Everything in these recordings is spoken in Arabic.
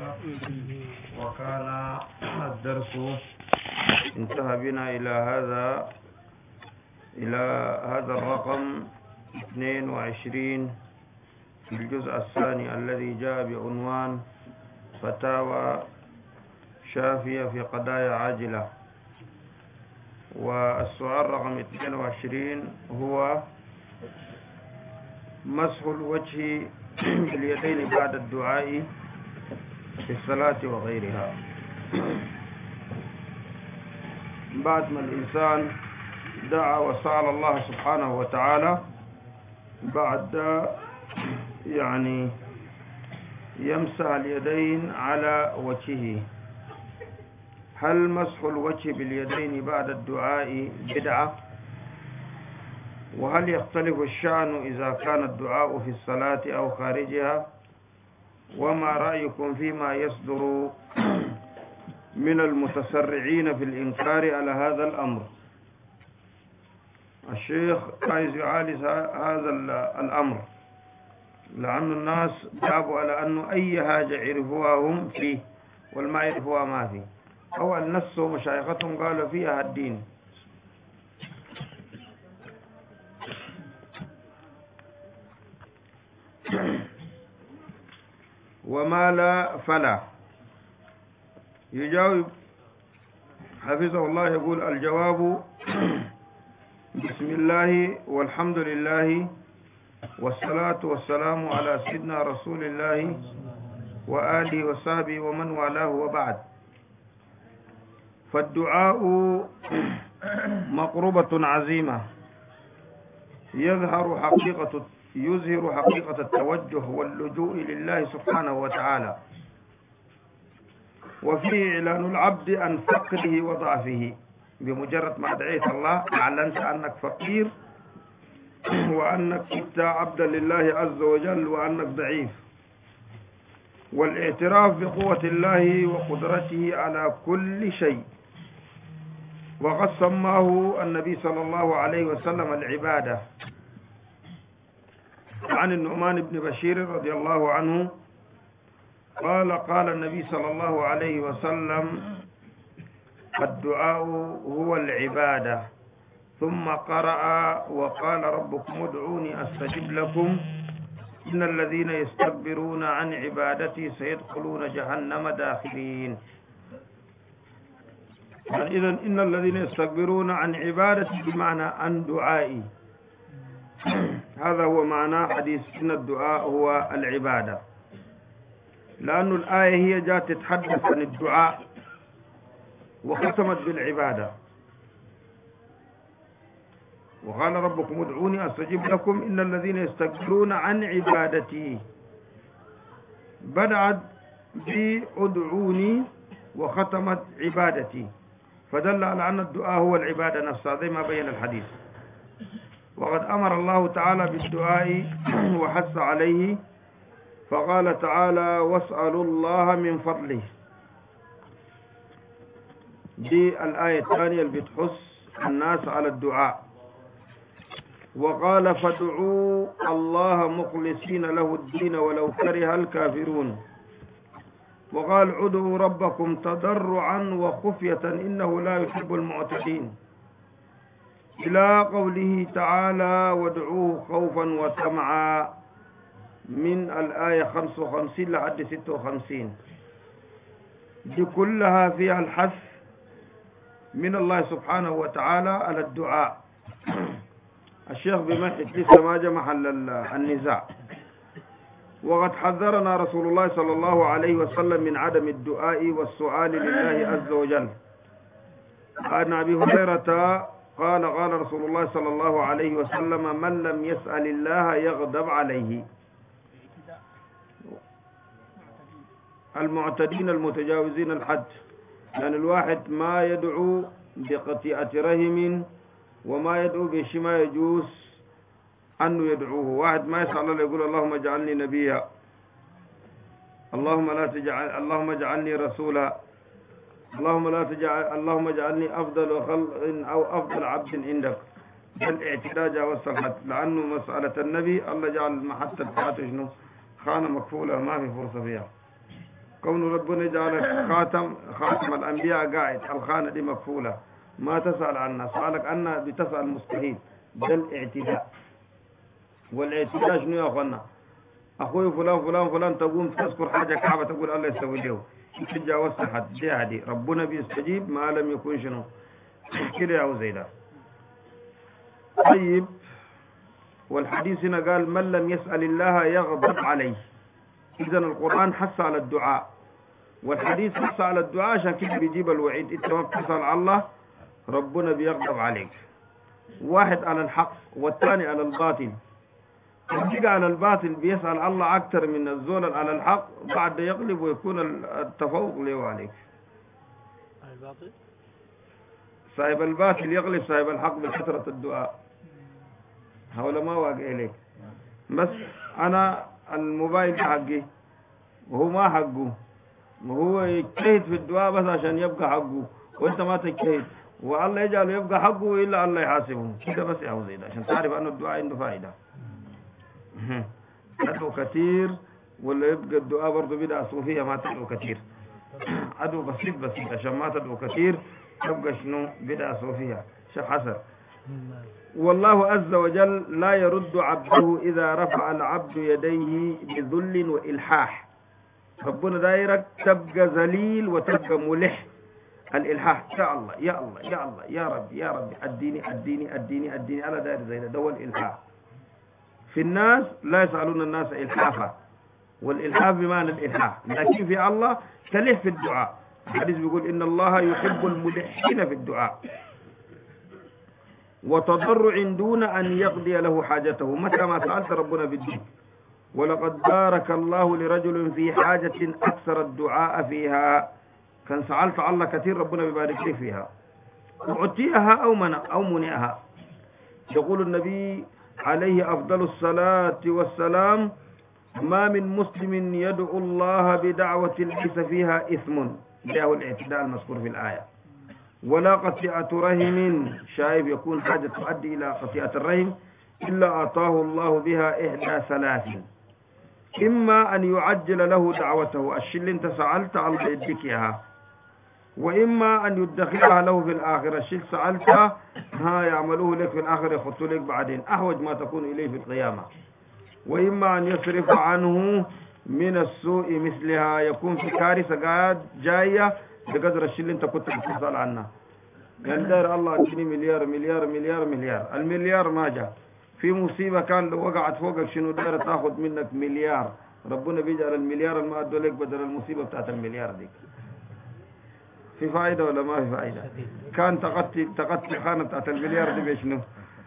وكان الدرس انتهى بنا إلى هذا الرقم 22 في الجزء الثاني الذي جاء بعنوان فتاوى شافية في قضايا عاجلة. والسؤال رقم 22 هو مسح الوجه باليدين بعد الدعاء في الصلاة وغيرها. بعد ما الإنسان دعا وسأل الله سبحانه وتعالى، بعد يمسح اليدين على وجهه. هل مسح الوجه باليدين بعد الدعاء بدعة؟ وهل يختلف الشأن إذا كان الدعاء في الصلاة أو خارجها؟ وما رأيكم فيما يصدر من المتسرعين في الإنكار على هذا الأمر؟ الشيخ عايز يعالج هذا الأمر، لأن الناس جابوا على أنه أي حاجة يعرفوها هم فيه والما يعرفوها ما فيه، أو النص ومشايختهم قالوا فيها الدين. وما لا فلا. يجاوب حفظه الله، يقول الجواب: بسم الله والحمد لله والصلاة والسلام على سيدنا رسول الله وآله وصحبه ومن والاه، وبعد. فالدعاء مقربة عظيمة يظهر حقيقة التوجه واللجوء لله سبحانه وتعالى، وفيه إعلان العبد عن فقره وضعفه. بمجرد ما دعيت الله أعلنت أنك فقير، وأنك كنت عبدا لله عز وجل، وأنك ضعيف. والاعتراف بقوة الله وقدرته على كل شيء. وقد سماه النبي صلى الله عليه وسلم العبادة. عن النعمان بن بشير رضي الله عنه قال النبي صلى الله عليه وسلم: الدعاء هو العبادة. ثم قرأ: وقال ربكم ادعوني أستجب لكم إن الذين يستكبرون عن عبادتي سيدخلون جهنم داخرين. إذن إن الذين يستكبرون عن عبادتي بمعنى عن دعائي. هذا هو معنى حديث إن الدعاء هو العبادة، لأن الآية هي جاءت تتحدث عن الدعاء وختمت بالعبادة. وقال ربكم ادعوني أستجب لكم إن الذين يستكبرون عن عبادتي. بدأت بادعوني وختمت عبادتي، فدل على أن الدعاء هو العبادة نفسها زي ما بين الحديث. وقد أمر الله تعالى بالدعاء وحث عليه، فقال تعالى: واسألوا الله من فضله. دي الآية الثانية اللي بتحث الناس على الدعاء. وقال: فادعوا الله مخلصين له الدين ولو كره الكافرون. وقال: ادعوا ربكم تضرعا وخفية إنه لا يحب المعتدين، إلى قوله تعالى: وادعوه خوفا وطمعا، من الآية 55 لحد 56. دي كلها فيها الحث من الله سبحانه وتعالى على الدعاء. الشيخ بمحك لسه ما جاء محل النزاع. وقد حذرنا رسول الله صلى الله عليه وسلم من عدم الدعاء والسؤال لله عز وجل. عن أبي هريرة قال رسول الله صلى الله عليه وسلم: من لم يسأل الله يغضب عليه. المعتدين المتجاوزين الحد، يعني الواحد ما يدعو بقطيعة رحم وما يدعو بشيء ما يجوز أنه يدعوه. واحد ما يسأل الله يقول: اللهم اجعلني نبيا، اللهم اجعلني رسولا، اللهم اجعلني أفضل خلق أو أفضل عبد عندك. بالاعتداء جاوز الحد، لأنه مسألة النبي الله جعل المحطة بتاعته شنو؟ خانة مكفولة ما في فرصة فيها. كون ربنا جعل خاتم الأنبياء قاعد، الخانة دي مقفولة، ما تسأل عنا، سؤالك أنا بتسأل مستحيل، ده الاعتداء. والاعتداء شنو يا أخوانا؟ أخوي فلان فلان فلان تقوم تذكر حاجة كعبة تقول الله يسوي له، تتجاوز حد دي عادي، ربنا بيستجيب ما لم يكن شنو كده يا زيدا. طيب، والحديث هنا قال من لم يسأل الله يغضب عليه. إذن القرآن حث على الدعاء، والحديث حث على الدعاء، عشان كده بيجيب الوعيد، انت ما بتسأل الله ربنا بيغضب عليك. واحد على الحق والثاني على الباطل. يجي على الباطل بيسأل الله أكثر من الزول على الحق، بعد يقلب ويكون التفوق له عليك. الباطل صاحب الباطل يغلب صاحب الحق بكثرة الدعاء. هؤلاء ما واقع لك. بس أنا الموبايل حقي وهو ما حقه، وهو يجتهد في الدعاء بس عشان يبقى حقه، وانت ما تجتهد، والله يجعل يبقى حقه إلا الله يحاسبه كده. بس يا زيد عشان تعرف أن الدعاء عنده فائدة. أدعو كثير ولا يبقى الدعاء برضه بدعة صوفية، ما تدعو كثير. أدعو بسيط عشان ما تدعو كثير تبقى شنو بدعة صوفية. شيخ حسن، والله عز وجل لا يرد عبده إذا رفع العبد يديه بذل وإلحاح. ربنا دايرك تبقى ذليل وتبقى ملح. الإلحاح يا الله يا الله يا الله يا ربي يا ربي أديني أديني أديني أديني، على داير زي ده هو الإلحاح. في الناس لا يسألون الناس إلحافا، والإلحاف بمعنى الإلحاح، لكن في الله تلح في الدعاء. الحديث بيقول إن الله يحب الملحين في الدعاء، وتضرع دون أن يقضي له حاجته. متى ما سألت ربنا بالدين، ولقد بارك الله لرجل في حاجة أكثر الدعاء فيها. كان سألت الله كثير ربنا بيبارك لي فيها، أعطيها أو منعها. يقول النبي عليه أفضل الصلاة والسلام ما من مسلم يدعو الله بدعوة ليس فيها إثم، ده الاعتداء المذكور في الآية، ولا قطيعة رحم، شايف يكون حاجة تؤدي إلى قطيعة الرحم، إلا أعطاه الله بها إحدى ثلاث: إما أن يعجل له دعوته، الشيء اللي انت سألت الله يديك إياها، وإما أن يدخلها له في الآخرة، الشيء سألتها يعملوه لك في الآخرة يخطوا لك بعدين أحوج ما تكون إليه في القيامة، وإما أن يصرف عنه من السوء مثلها، يكون في كارثة جاية بقدر الشيء اللي انت كنت بتسأل عنه. يعني داير الله اديني مليار مليار مليار مليار، المليار ما جاء، في مصيبة كان لو وقعت فوقك شنو داير تاخذ منك مليار، ربنا بيجعل المليار اللي ما ادوا لك بدل المصيبة بتاعت المليار دي. في فائدة ولا ما في فائدة؟ كان تغطي خانة بتاعت المليار دي بشنو؟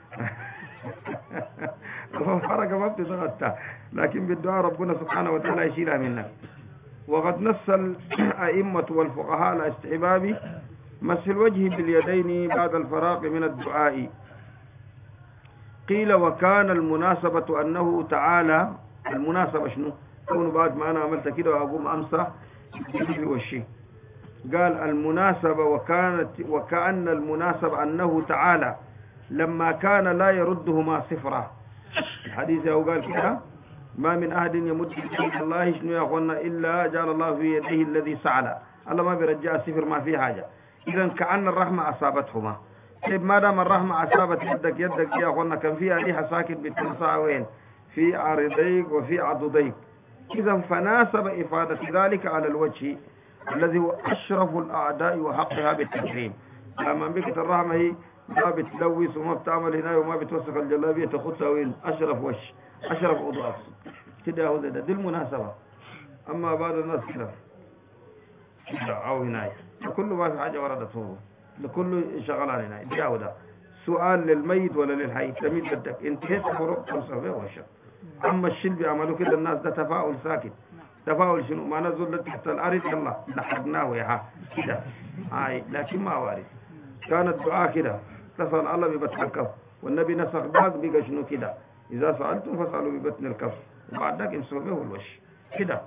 فرقة ما بتتغطى، لكن بالدعاء ربنا سبحانه وتعالى يشيلها منك. وقد نص الأئمة والفقهاء على استحباب مسح الوجه باليدين بعد الفراغ من الدعاء. قيل وكان المناسبة أنه تعالى، المناسبة شنو؟ كون بعد ما أنا عملت كده وأقوم أمسح في وشي، قال المناسبة وكأن المناسبة أنه تعالى لما كان لا يردهما صفرا. الحديث هو قال كده ما من أحد يمد يد الله شنو يا أخوانا إلا جعل الله في يديه الذي سعل، الله ما بيرجع صفر ما في حاجة. إذا كأن الرحمة أصابتهما. طيب ما دام الرحمة أصابت يدك يا أخوانا كان فيها ريحة ساكت بتنسى وين؟ في عارضيك وفي عضديك. إذا فناسب إفادة ذلك على الوجه الذي هو أشرف الأعداء وحقها بالتكريم. لما بكت الرحمة هي ما بتلوث وما بتعمل هنا وما بتوسخ الجلابية، تاخدها وين؟ أشرف وش، أشرف عضو كده. هو ده دي المناسبة. أما بعض الناس كده أو هنا كل ما في حاجة وردت هو لكل شغال علينا دي ده سؤال للميت ولا للحي، تميت بدك انتهيت خروج تنصفه وشك. أما الشيء بيعملوا كده الناس ده تفاؤل ساكت. تفاؤل شنو؟ ما نزل تحت الأرض يلا لحقناه يا كده هاي، لكن ما وارد. كان الدعاء كده تسأل الله ببطن الكف، والنبي نسخ باق بقى شنو كده إذا سألتم فاسألوا ببطن الكف، وبعد ذلك امسحوا به الوش كده.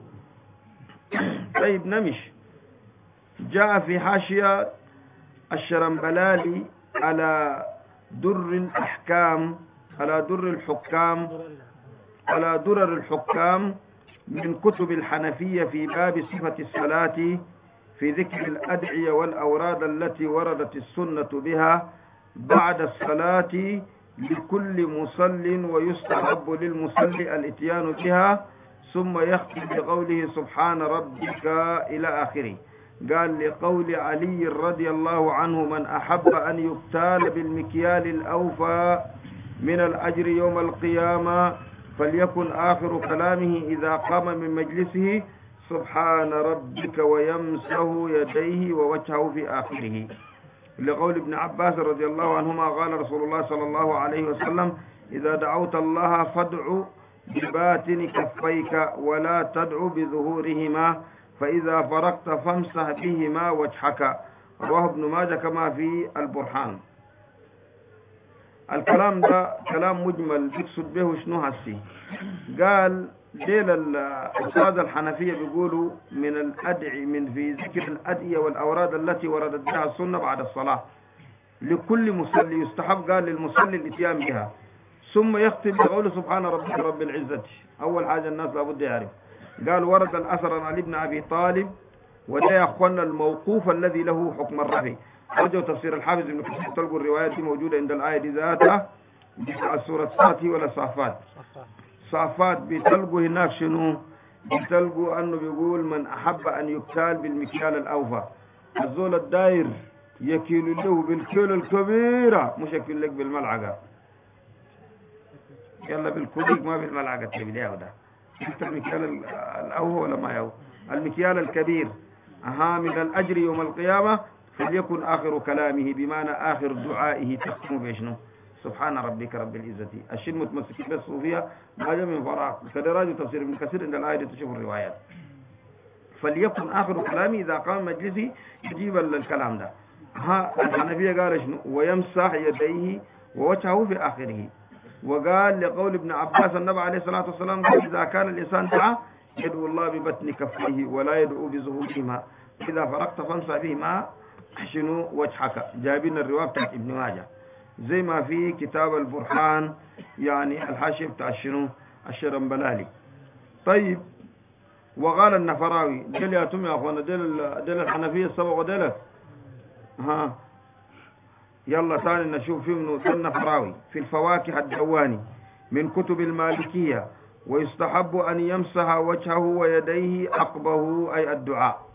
طيب نمش. جاء في حاشية الشرنبلالي على در الأحكام، على درر الحكام من كتب الحنفية في باب صفة الصلاة في ذكر الأدعية والأوراد التي وردت السنة بها بعد الصلاة لكل مصل، ويستحب للمصلي الاتيان بها، ثم يختم بقوله سبحان ربك إلى آخره. قال لقول علي رضي الله عنه: من أحب أن يبتال بالمكيال الأوفى من الأجر يوم القيامة فليكن آخر كلامه إذا قام من مجلسه سبحان ربك ويمسح يديه ووجهه في آخره. لقول ابن عباس رضي الله عنهما قال رسول الله صلى الله عليه وسلم: إذا دعوت الله فادع بباطن كفيك ولا تدع بظهورهما، فإذا فرغت فامسح بهما وجهك. رواه ابن ماجه كما في البرهان. الكلام ده كلام مجمل بيقصد به شنو هسي؟ قال ديل الأستاذ الحنفية بيقولوا من الأدعي من في ذكر الأدعية والأوراد التي وردت بها السنة بعد الصلاة لكل مصلي، يستحب قال للمصلي الاتيان بها، ثم يختم بقوله سبحان ربك رب العزة. أول حاجة الناس لابد يعرف، قال ورد الأثر عن علي بن أبي طالب، وده يا أخوانا الموقوف الذي له حكم الرفع. رجعوا تفسير الحافظ ابن كثير تلقوا الروايات دي موجودة عند الآية دي ذاتها بتاع سورة صافي ولا صافات؟ صافات. بتلقوا هناك شنو؟ بتلقوا أنه بيقول من أحب أن يكتال بالمكيال الأوفى، الزول الداير يكيل له بالكيل الكبيرة، مش يكيل لك بالملعقة، يلا بالكوديك ما بالملعقة تبدأ ده. شفت المكيال الأوفى ولا ما يو؟ المكيال الكبير من الأجر يوم القيامة فليكن آخر كلامه، بمعنى آخر دعائه تختم بشنو؟ سبحان ربك رب العزة. الشيء متمسك بالصوفية ما جاء من فراغ، كدراج تفسير ابن كثير عند الآية تشوف الروايات. فليكن آخر كلامه إذا قام مجلسي يجيب الكلام ده. الحنفية قال شنو؟ ويمسح يديه ووجهه في آخره. وقال لقول ابن عباس النبي عليه الصلاة والسلام قال: إذا كان الإنسان دعا يدعو الله ببطن كفيه ولا يدعو بظهورهما، إذا فرقت فامسح بهما شنو وجهك. جايبين الرواية بتاعت ابن ماجه زي ما في كتاب البرهان، يعني الحاشية بتاع شنو الشرنبلالي. طيب، وقال النفراوي دل يا توم يا اخوانا، دل الحنفية السبق دلت. يلا ثاني نشوف فيه من النفراوي في الفواكه الدواني من كتب المالكية: ويستحب أن يمسح وجهه ويديه عقبه، أي الدعاء.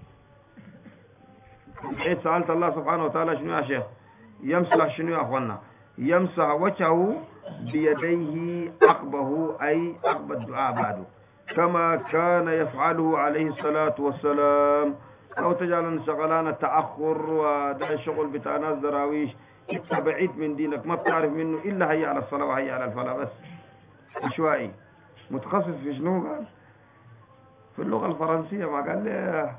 حيث سألت الله سبحانه وتعالى شنو يا شيخ؟ يمسح شنو يا أخوانا؟ يمسح وجهه بيديه عقبه، أي عقب الدعاء بعده، كما كان يفعله عليه الصلاة والسلام. أو تجعل شغلان التأخر وده الشغل بتاع ناس دراويش، انت بعيد من دينك ما بتعرف منه إلا هي على الصلاة وهي على الفلاح بس. عشوائي متخصص في شنو؟ قال في اللغة الفرنسية، ما قال لي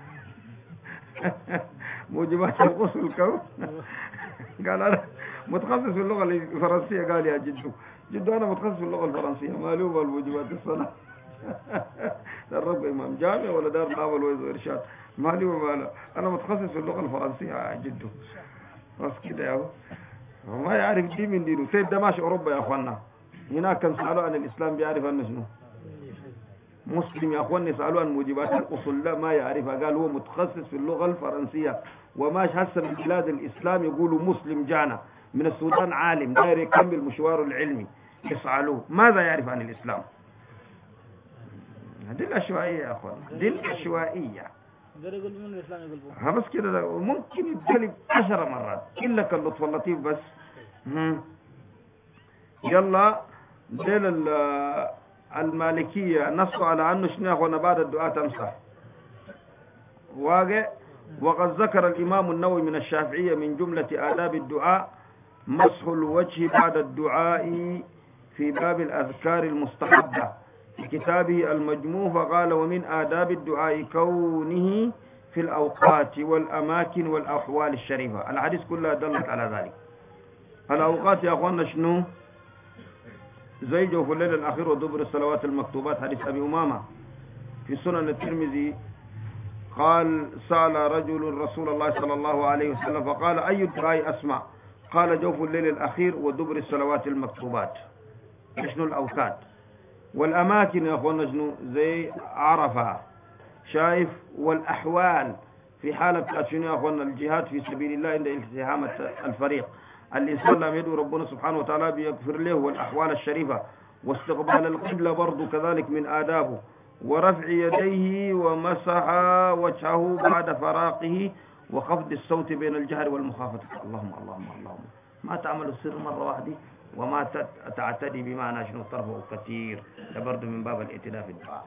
موجبات الغسل الكون. قال أنا متخصص في اللغة الفرنسية. قال يا جدو أنا متخصص في اللغة الفرنسية، مالوبة الموجبات الصلاة. الرب إمام جامع ولا دار ناول وإرشاد، مالي وماله، أنا متخصص في اللغة الفرنسية يا جدو. بس كده يا هو ما يعرف دي من دينه. سيد دماش أوروبا يا أخوانا، هناك كان سألوا عن الإسلام بيعرف أنه شنو مسلم يا أخواني. سألوا عن موجبات الأصول لا ما يعرفها، قال هو متخصص في اللغة الفرنسية. وماش هسه من بلاد الإسلام يقولوا مسلم جانا من السودان عالم داير يكمل مشواره العلمي، يسألوه ماذا يعرف عن الإسلام؟ دي العشوائية يا أخوان، دي العشوائية. بس كده ممكن يتقلب 10 مرات إلا كاللطف اللطيف بس. يلا ديل المالكية نصوا على أنه شنو أخوانا بعد الدعاء تمسح واقع. وقد ذكر الإمام النووي من الشافعية من جملة آداب الدعاء مسح الوجه بعد الدعاء في باب الأذكار المستحبة في كتابه المجموع، فقال: ومن آداب الدعاء كونه في الأوقات والأماكن والأحوال الشريفة. الحديث كلها دلت على ذلك. الأوقات يا أخوانا شنو؟ زي جوف الليل الأخير ودبر الصلوات المكتوبات. حديث أبي أمامة في سنن الترمذي قال: سأل رجل رسول الله صلى الله عليه وسلم فقال: أي الدعاء أسمع؟ قال: جوف الليل الأخير ودبر الصلوات المكتوبات. شنو الأوقات؟ والأماكن يا أخوانا شنو زي عرفة شايف. والأحوال في حالة شنو يا أخوانا الجهاد في سبيل الله عند التحام الفريق، الإنسان لم يدعو ربنا سبحانه وتعالى بيغفر له، والأحوال الشريفة. واستقبال القبلة برضو كذلك من آدابه. ورفع يديه ومسح وجهه بعد فراقه، وخفض الصوت بين الجهر والمخافة. اللهم اللهم اللهم، ما تعمل السر مرة واحدة، وما تعتدي بمعنى شنو طرفه كثير، ده برضو من باب الاعتداء في الدعاء.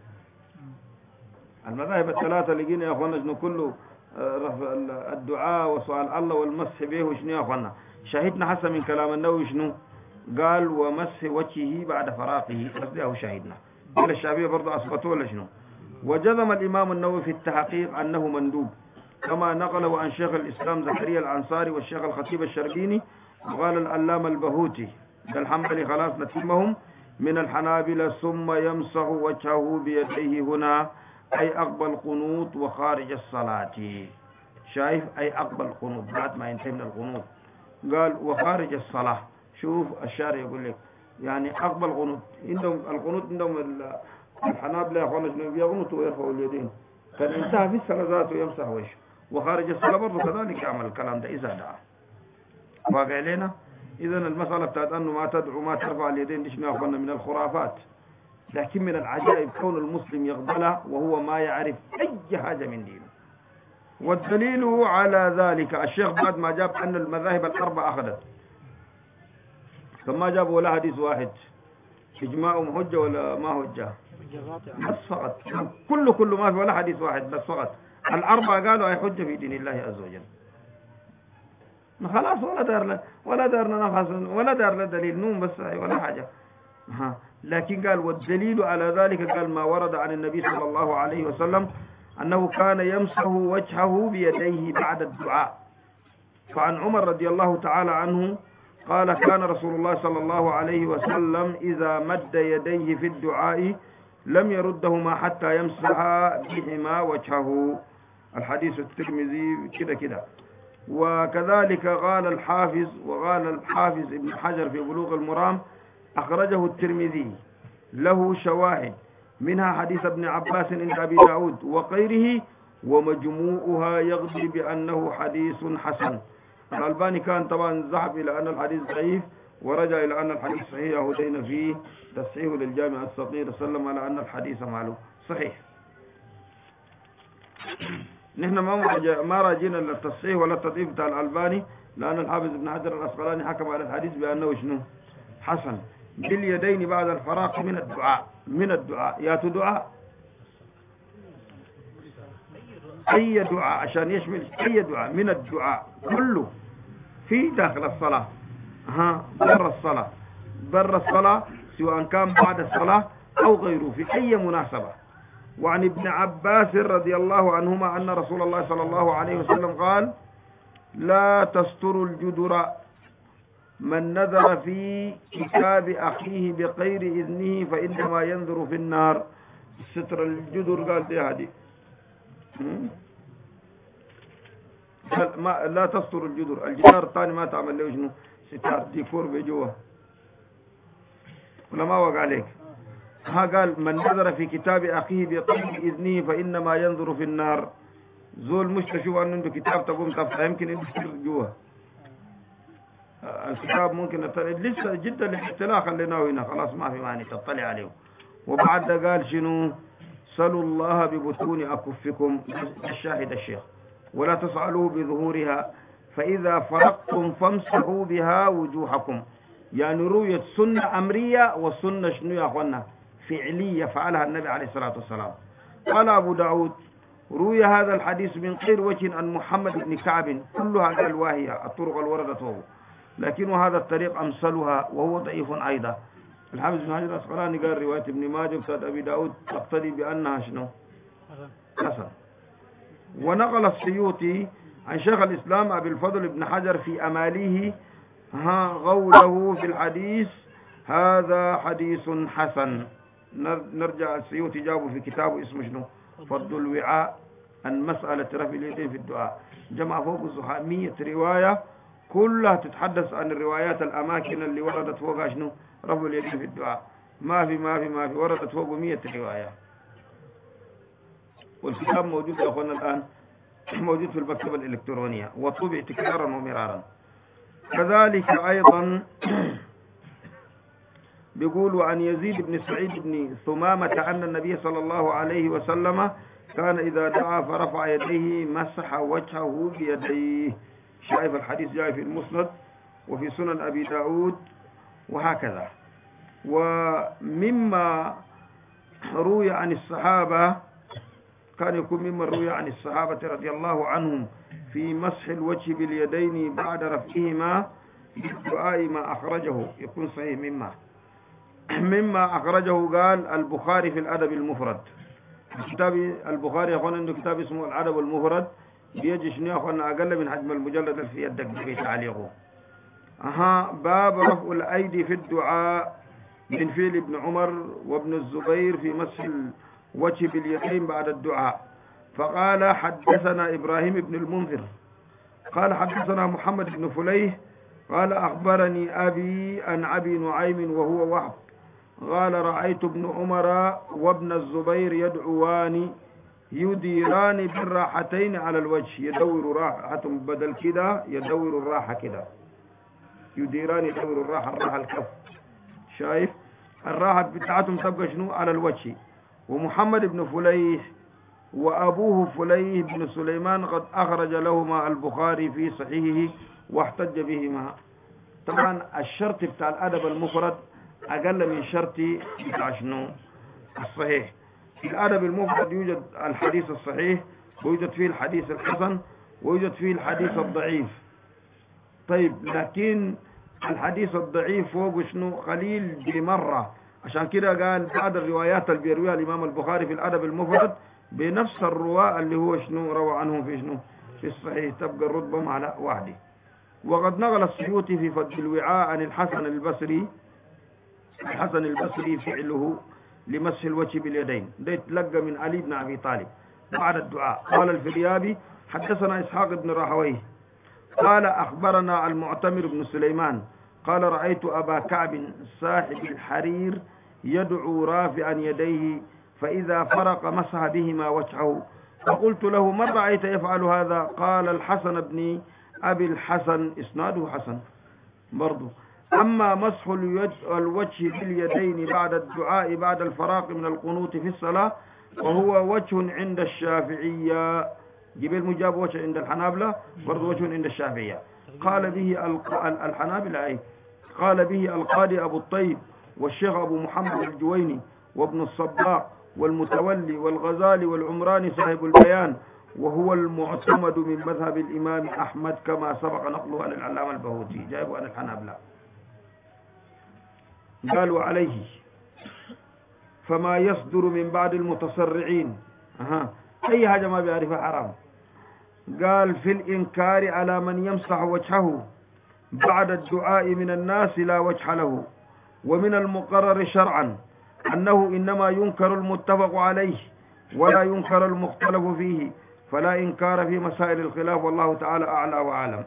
المذاهب الثلاثة اللي جينا يا أخوانا شنو كله الدعاء وسؤال الله والمسح به وشنو يا أخوانا. شاهدنا حسن من كلام النووي شنو قال ومسح وجهه بعد فراقه، قصده شاهدنا. قال الشعبية برضه أثبتوا ولا شنو. وجزم الإمام النووي في التحقيق أنه مندوب، كما نقله عن شيخ الإسلام زكريا الأنصاري والشيخ الخطيب الشربيني. وقال العلامة البهوتي ده الحنبلي خلاص نتمهم من الحنابلة ثم يمسح وجهه بيديه هنا، أي أقبل قنوط وخارج الصلاة. شايف أي أقبل قنوط بعد ما ينتهي من القنوط. قال وخارج الصلاة. شوف الشارع يقول لك يعني أقبل قنوط. عندهم القنوط عندهم الحنابلة يا أخوانا شنو بيقنطوا ويرفعوا اليدين، كان انتهى في الصلاة ذاته يمسح وجهه. وخارج الصلاة برضه كذلك يعمل الكلام ده إذا دعا. واقع لنا. إذن المسألة بتاعت أنه ما تدعو ما ترفع اليدين دي شنو يا أخوانا من الخرافات، لكن من العجائب كون المسلم يقبلها وهو ما يعرف أي حاجة من دينه. والدليل على ذلك الشيخ بعد ما جاب أن المذاهب الأربعة أخذت، فما جابوا ولا حديث واحد إجماعهم حجة ولا ما حجة، بس فقط كله ما في ولا حديث واحد، بس فقط الأربعة قالوا أي حجة في دين الله عز وجل. خلاص ولا دارنا نفحص ولا دارنا دليل نوم بس ولا حاجة. لكن قال والدليل على ذلك قال ما ورد عن النبي صلى الله عليه وسلم أنه كان يمسح وجهه بيديه بعد الدعاء. فعن عمر رضي الله تعالى عنه قال كان رسول الله صلى الله عليه وسلم إذا مد يديه في الدعاء لم يردهما حتى يمسح بهما وجهه. الحديث الترمذي كده. وكذلك قال الحافظ ابن حجر في بلوغ المرام أخرجه الترمذي له شواهد منها حديث ابن عباس عند أبي داود وغيره، ومجموعها يغضي بأنه حديث حسن. الألباني كان طبعا ذهب إلى أن الحديث ضعيف ورجع إلى أن الحديث صحيح، هدينا فيه تصحيح للجامع الصغير سلم على أن الحديث معلوم صحيح. نحن ما راجينا للتصحيح ولا التضعيف بتاع الألباني، لأن الحافظ ابن حجر الأسقلاني حكم على الحديث بأنه شنو حسن. باليدين بعد الفراغ من الدعاء يا دعاء أي دعاء عشان يشمل أي دعاء من الدعاء كله في داخل الصلاة بر الصلاة سواء كان بعد الصلاة أو غيره في أي مناسبة. وعن ابن عباس رضي الله عنهما أن رسول الله صلى الله عليه وسلم قال لا تستروا الجدر من نذر في كتاب أخيه بغير إذنه فإنما ينذر في النار. ستر الجدر قال دي هذه لا تستر الجدار الثاني ما تعمل له شنو ستار ديكور بجوه ولا ما وقع عليك. قال من نذر في كتاب أخيه بغير إذنه فإنما ينظر في النار. زول مش تشوف أنه عنده كتاب تقوم تفتح يمكن عنده سر جوا الكتاب ممكن لسه جدا الاحتلاء خليناه هنا خلاص ما في مانع تطلع عليه. وبعد قال شنو صلوا الله ببطون أكفكم الشاهد الشيخ ولا تصعلوا بظهورها فإذا فرقتم فامسحوا بها وجوهكم. يعني رؤية سنة أمرية والسنة شنو يا أخوانا فعلية فعلها النبي عليه الصلاة والسلام. قال أبو داود روي هذا الحديث من غير وجه عن محمد بن كعب كلها قال واهية الطرق الوردة لكن هذا الطريق أمثلها وهو ضعيف أيضا. الحافظ بن حجر الأسقلاني قال رواية ابن ماجه بتاعت أبي داود تقتضي بأنها شنو حسن. ونقل السيوطي عن شيخ الإسلام أبي الفضل بن حجر في أماليه قوله في الحديث هذا حديث حسن. نرجع السيوطي جابه في كتابه اسمه شنو فضل الوعاء عن مسألة رفع اليدين في الدعاء. جمع فوق 100 رواية كلها تتحدث عن الروايات الأماكن اللي وردت فوقها شنو رفع اليدين في الدعاء. ما في وردت فوق 100 رواية، والكتاب موجود يا أخوانا الآن، موجود في المكتبة الإلكترونية وطبع تكرارا ومرارا. كذلك أيضا بيقولوا عن يزيد بن سعيد بن ثمامة أن النبي صلى الله عليه وسلم كان إذا دعا فرفع يديه مسح وجهه بيديه. شايف الحديث جاي في المسند وفي سنن أبي داود وهكذا. ومما روي عن الصحابة كان يكون ممن روي عن الصحابة رضي الله عنهم في مسح الوجه باليدين بعد رفعهما بالدعاء ما أخرجه، يكون صحيح مما أخرجه قال البخاري في الأدب المفرد. كتاب البخاري يا أخوانا عنده كتاب اسمه الأدب المفرد، بيجي شنو يا أخوانا أقل من حجم المجلد اللي في يدك بتعليقه. باب رفع الأيدي في الدعاء من فعل ابن عمر وابن الزبير في مسح الوجه باليدين بعد الدعاء. فقال حدثنا إبراهيم بن المنذر قال حدثنا محمد بن فليه قال أخبرني أبي عن أبي نعيم وهو وهب قال رأيت ابن عمر وابن الزبير يدعوان يديران بالراحتين على الوجه، يدور راحة بدل كده يدور الراحة كده، يديران يدور الراحة الكف، شايف الراحة بتاعتهم تبقى شنو على الوجه. ومحمد بن فليه وأبوه فليه بن سليمان قد أخرج لهما البخاري في صحيحه واحتج بهما. طبعا الشرط بتاع الأدب المفرد أقل من شرط بتاع شنو الصحيح. في الأدب المفرد يوجد الحديث الصحيح ويوجد فيه الحديث الحسن ويوجد فيه الحديث الضعيف. طيب لكن الحديث الضعيف فوق شنو قليل بمرة، عشان كده قال بعد الروايات اللي بيرويها الإمام البخاري في الأدب المفرد بنفس الرواة اللي هو شنو روى عنهم في شنو في الصحيح، تبقى الرتبة مع واحدة. وقد نقل السيوطي في فضل الوعاء عن الحسن البصري فعله لمسح الوجه باليدين، ده يتلقى من علي بن أبي طالب بعد الدعاء. قال الفريابي حدثنا إسحاق بن راهويه قال أخبرنا المعتمر بن سليمان قال رأيت أبا كعب صاحب الحرير يدعو رافعا يديه فإذا فرق مسح بهما وجهه، فقلت له من رأيت يفعل هذا؟ قال الحسن بن أبي الحسن، إسناده حسن برضو. أما مسح الوجه باليدين بعد الدعاء بعد الفراغ من القنوت في الصلاة وهو وجه عند الشافعية، جبل مجاب وجه عند الحنابلة برضو وجه عند الشافعية. قال به الحنابلة قال به القاضي أبو الطيب والشيخ أبو محمد الجويني وابن الصباغ والمتولي والغزالي والعمراني صاحب البيان، وهو المعتمد من مذهب الإمام أحمد كما سبق نقله عن العلامة البهوتي جايبه عن الحنابلة. قالوا عليه فما يصدر من بعد المتسرعين أي حاجة ما بيعرفها حرام. قال في الإنكار على من يمسح وجهه بعد الدعاء من الناس لا وجه له، ومن المقرر شرعا أنه إنما ينكر المتفق عليه ولا ينكر المختلف فيه، فلا إنكار في مسائل الخلاف، والله تعالى أعلى وأعلم.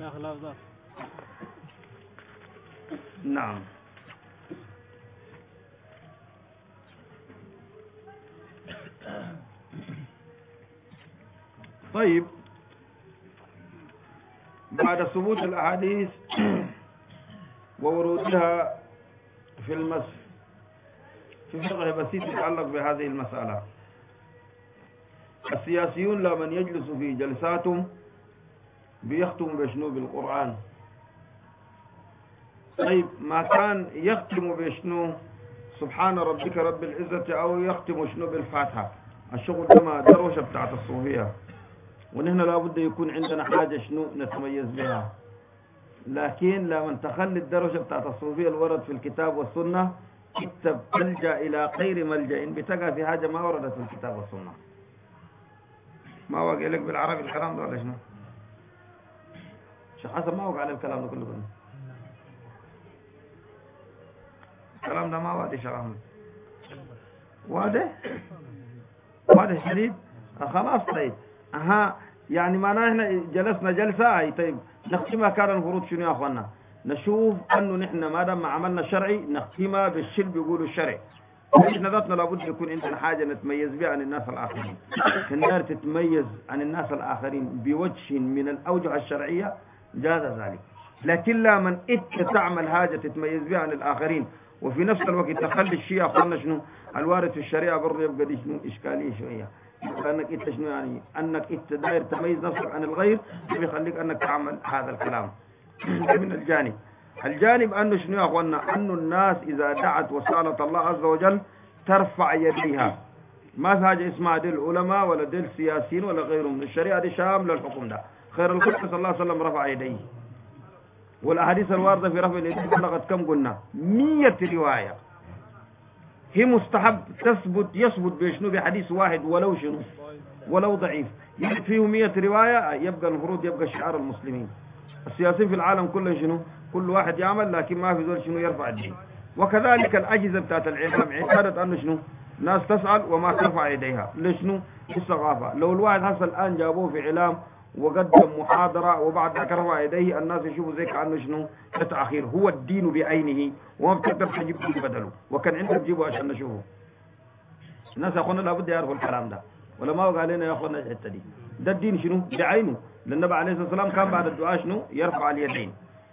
نعم. طيب بعد ثبوت الأحاديث وورودها في المسح في فقه بسيط يتعلق بهذه المسألة. السياسيون لمن يجلس في جلساتهم بيختم بشنو بالقرآن. طيب ما كان يختم بشنو سبحان ربك رب العزة أو يختم شنو بالفاتحة، الشغل كما دروشة بتاعت الصوفية، ونحن لابد يكون عندنا حاجة شنو نتميز بها. لكن لما تخلي الدروشة بتاعت الصوفية الورد في الكتاب والسنة كتب تلجأ إلى غير ملجأ بتقع في حاجة ما وردت في الكتاب والسنة. ما وقع لك بالعربي الكلام ده ولا شنو؟ شيخ حسن ما وقع على الكلام ده كله. الكلام ده ما واضح شيخ أحمد، واضح شديد. خلاص طيب يعني معناه احنا جلسنا جلسة طيب نختمها كان المفروض شنو يا اخوانا؟ نشوف أنه نحن ما دام عملنا شرعي نختمها بالشيء بيقولوا الشرعي. احنا ذاتنا لابد يكون عندنا حاجة نتميز بها عن الناس الآخرين. كنار تتميز عن الناس الآخرين بوجه من الأوجه الشرعية جاز ذلك، لكن لا من انت تعمل حاجة تتميز بها عن الآخرين وفي نفس الوقت تخلي الشيء أخوانا شنو الوارد في الشريعة برضه يبقى دي شنو إشكالية شوية، لأنك انت شنو يعني أنك انت داير تميز نفسك عن الغير بيخليك أنك تعمل هذا الكلام. من الجانب أنه شنو يا أخوانا أنه الناس إذا دعت وسألت الله عز وجل ترفع يديها، ما في حاجة اسمها ديل علماء ولا ديل سياسيين ولا غيرهم، الشريعة دي شاملة الحكم ده. خير الخلق صلى الله عليه وسلم رفع يديه، والأحاديث الواردة في رفع اليدين بلغت كم قلنا 100 رواية. هي مستحب يثبت بشنو بحديث واحد ولو شنو ولو ضعيف يجد فيه 100 رواية يبقى المفروض يبقى شعار المسلمين. السياسيين في العالم كله شنو كل واحد يعمل، لكن ما في ذول شنو يرفع الدين. وكذلك الأجهزة بتاعت الإعلام اعتادت أنه شنو ناس تسأل وما ترفع يديها لشنو الثقافة. لو الواحد هسه الآن جابوه في إعلام وقدم محاضرة وبعد ذلك رفع يديه الناس يشوفوا زي كأنه شنو تأخير. هو الدين بعينه وما بتقدر تجيب بدله، وكان عندك تجيبه عشان نشوفه. الناس يا أخوانا لابد يعرفوا الكلام ده، ولا ما وقع علينا يا أخوانا الحتة دي. ده الدين شنو بعينه، للنبي عليه الصلاة والسلام كان بعد الدعاء شنو يرفع اليدين.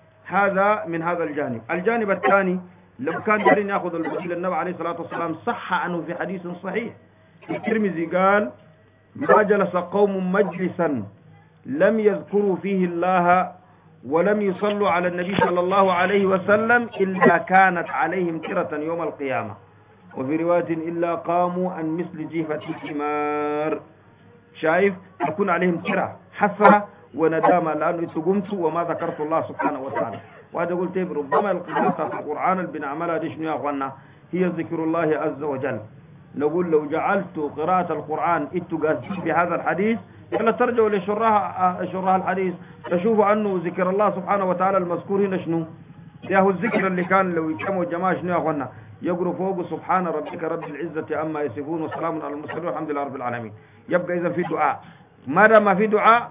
هذا من هذا الجانب. الجانب الثاني لو كان دارين ياخذ الوسيل النبي عليه الصلاة والسلام صح عنه في حديث صحيح. الترمذي قال ما جلس قوم مجلسا لم يذكروا فيه الله ولم يصلوا على النبي صلى الله عليه وسلم إلا كانت عليهم ترة يوم القيامة، وفي رواية إلا قاموا عن مثل جيفة الحمار. شايف يكون عليهم ترة حسرة وندامة لأنه قمت وما ذكرت الله سبحانه وتعالى. وهذا قلت ربما القراءة في القرآن اللي بنعملها دي شنو يا أخوانا هي ذكر الله عز وجل. نقول لو جعلت قراءة القرآن اتقاسي بهذا الحديث يلا ترجعوا لشراح الحديث تشوفوا أنه ذكر الله سبحانه وتعالى المذكور هنا شنو ياهو الذكر اللي كان لو يجمعوا جماعة شنو يا أخوانا يقروا فوق سبحان ربك رب العزة عما يصفون وسلام على المرسلين والحمد لله رب العالمين. يبقى إذا في دعاء ما دام في دعاء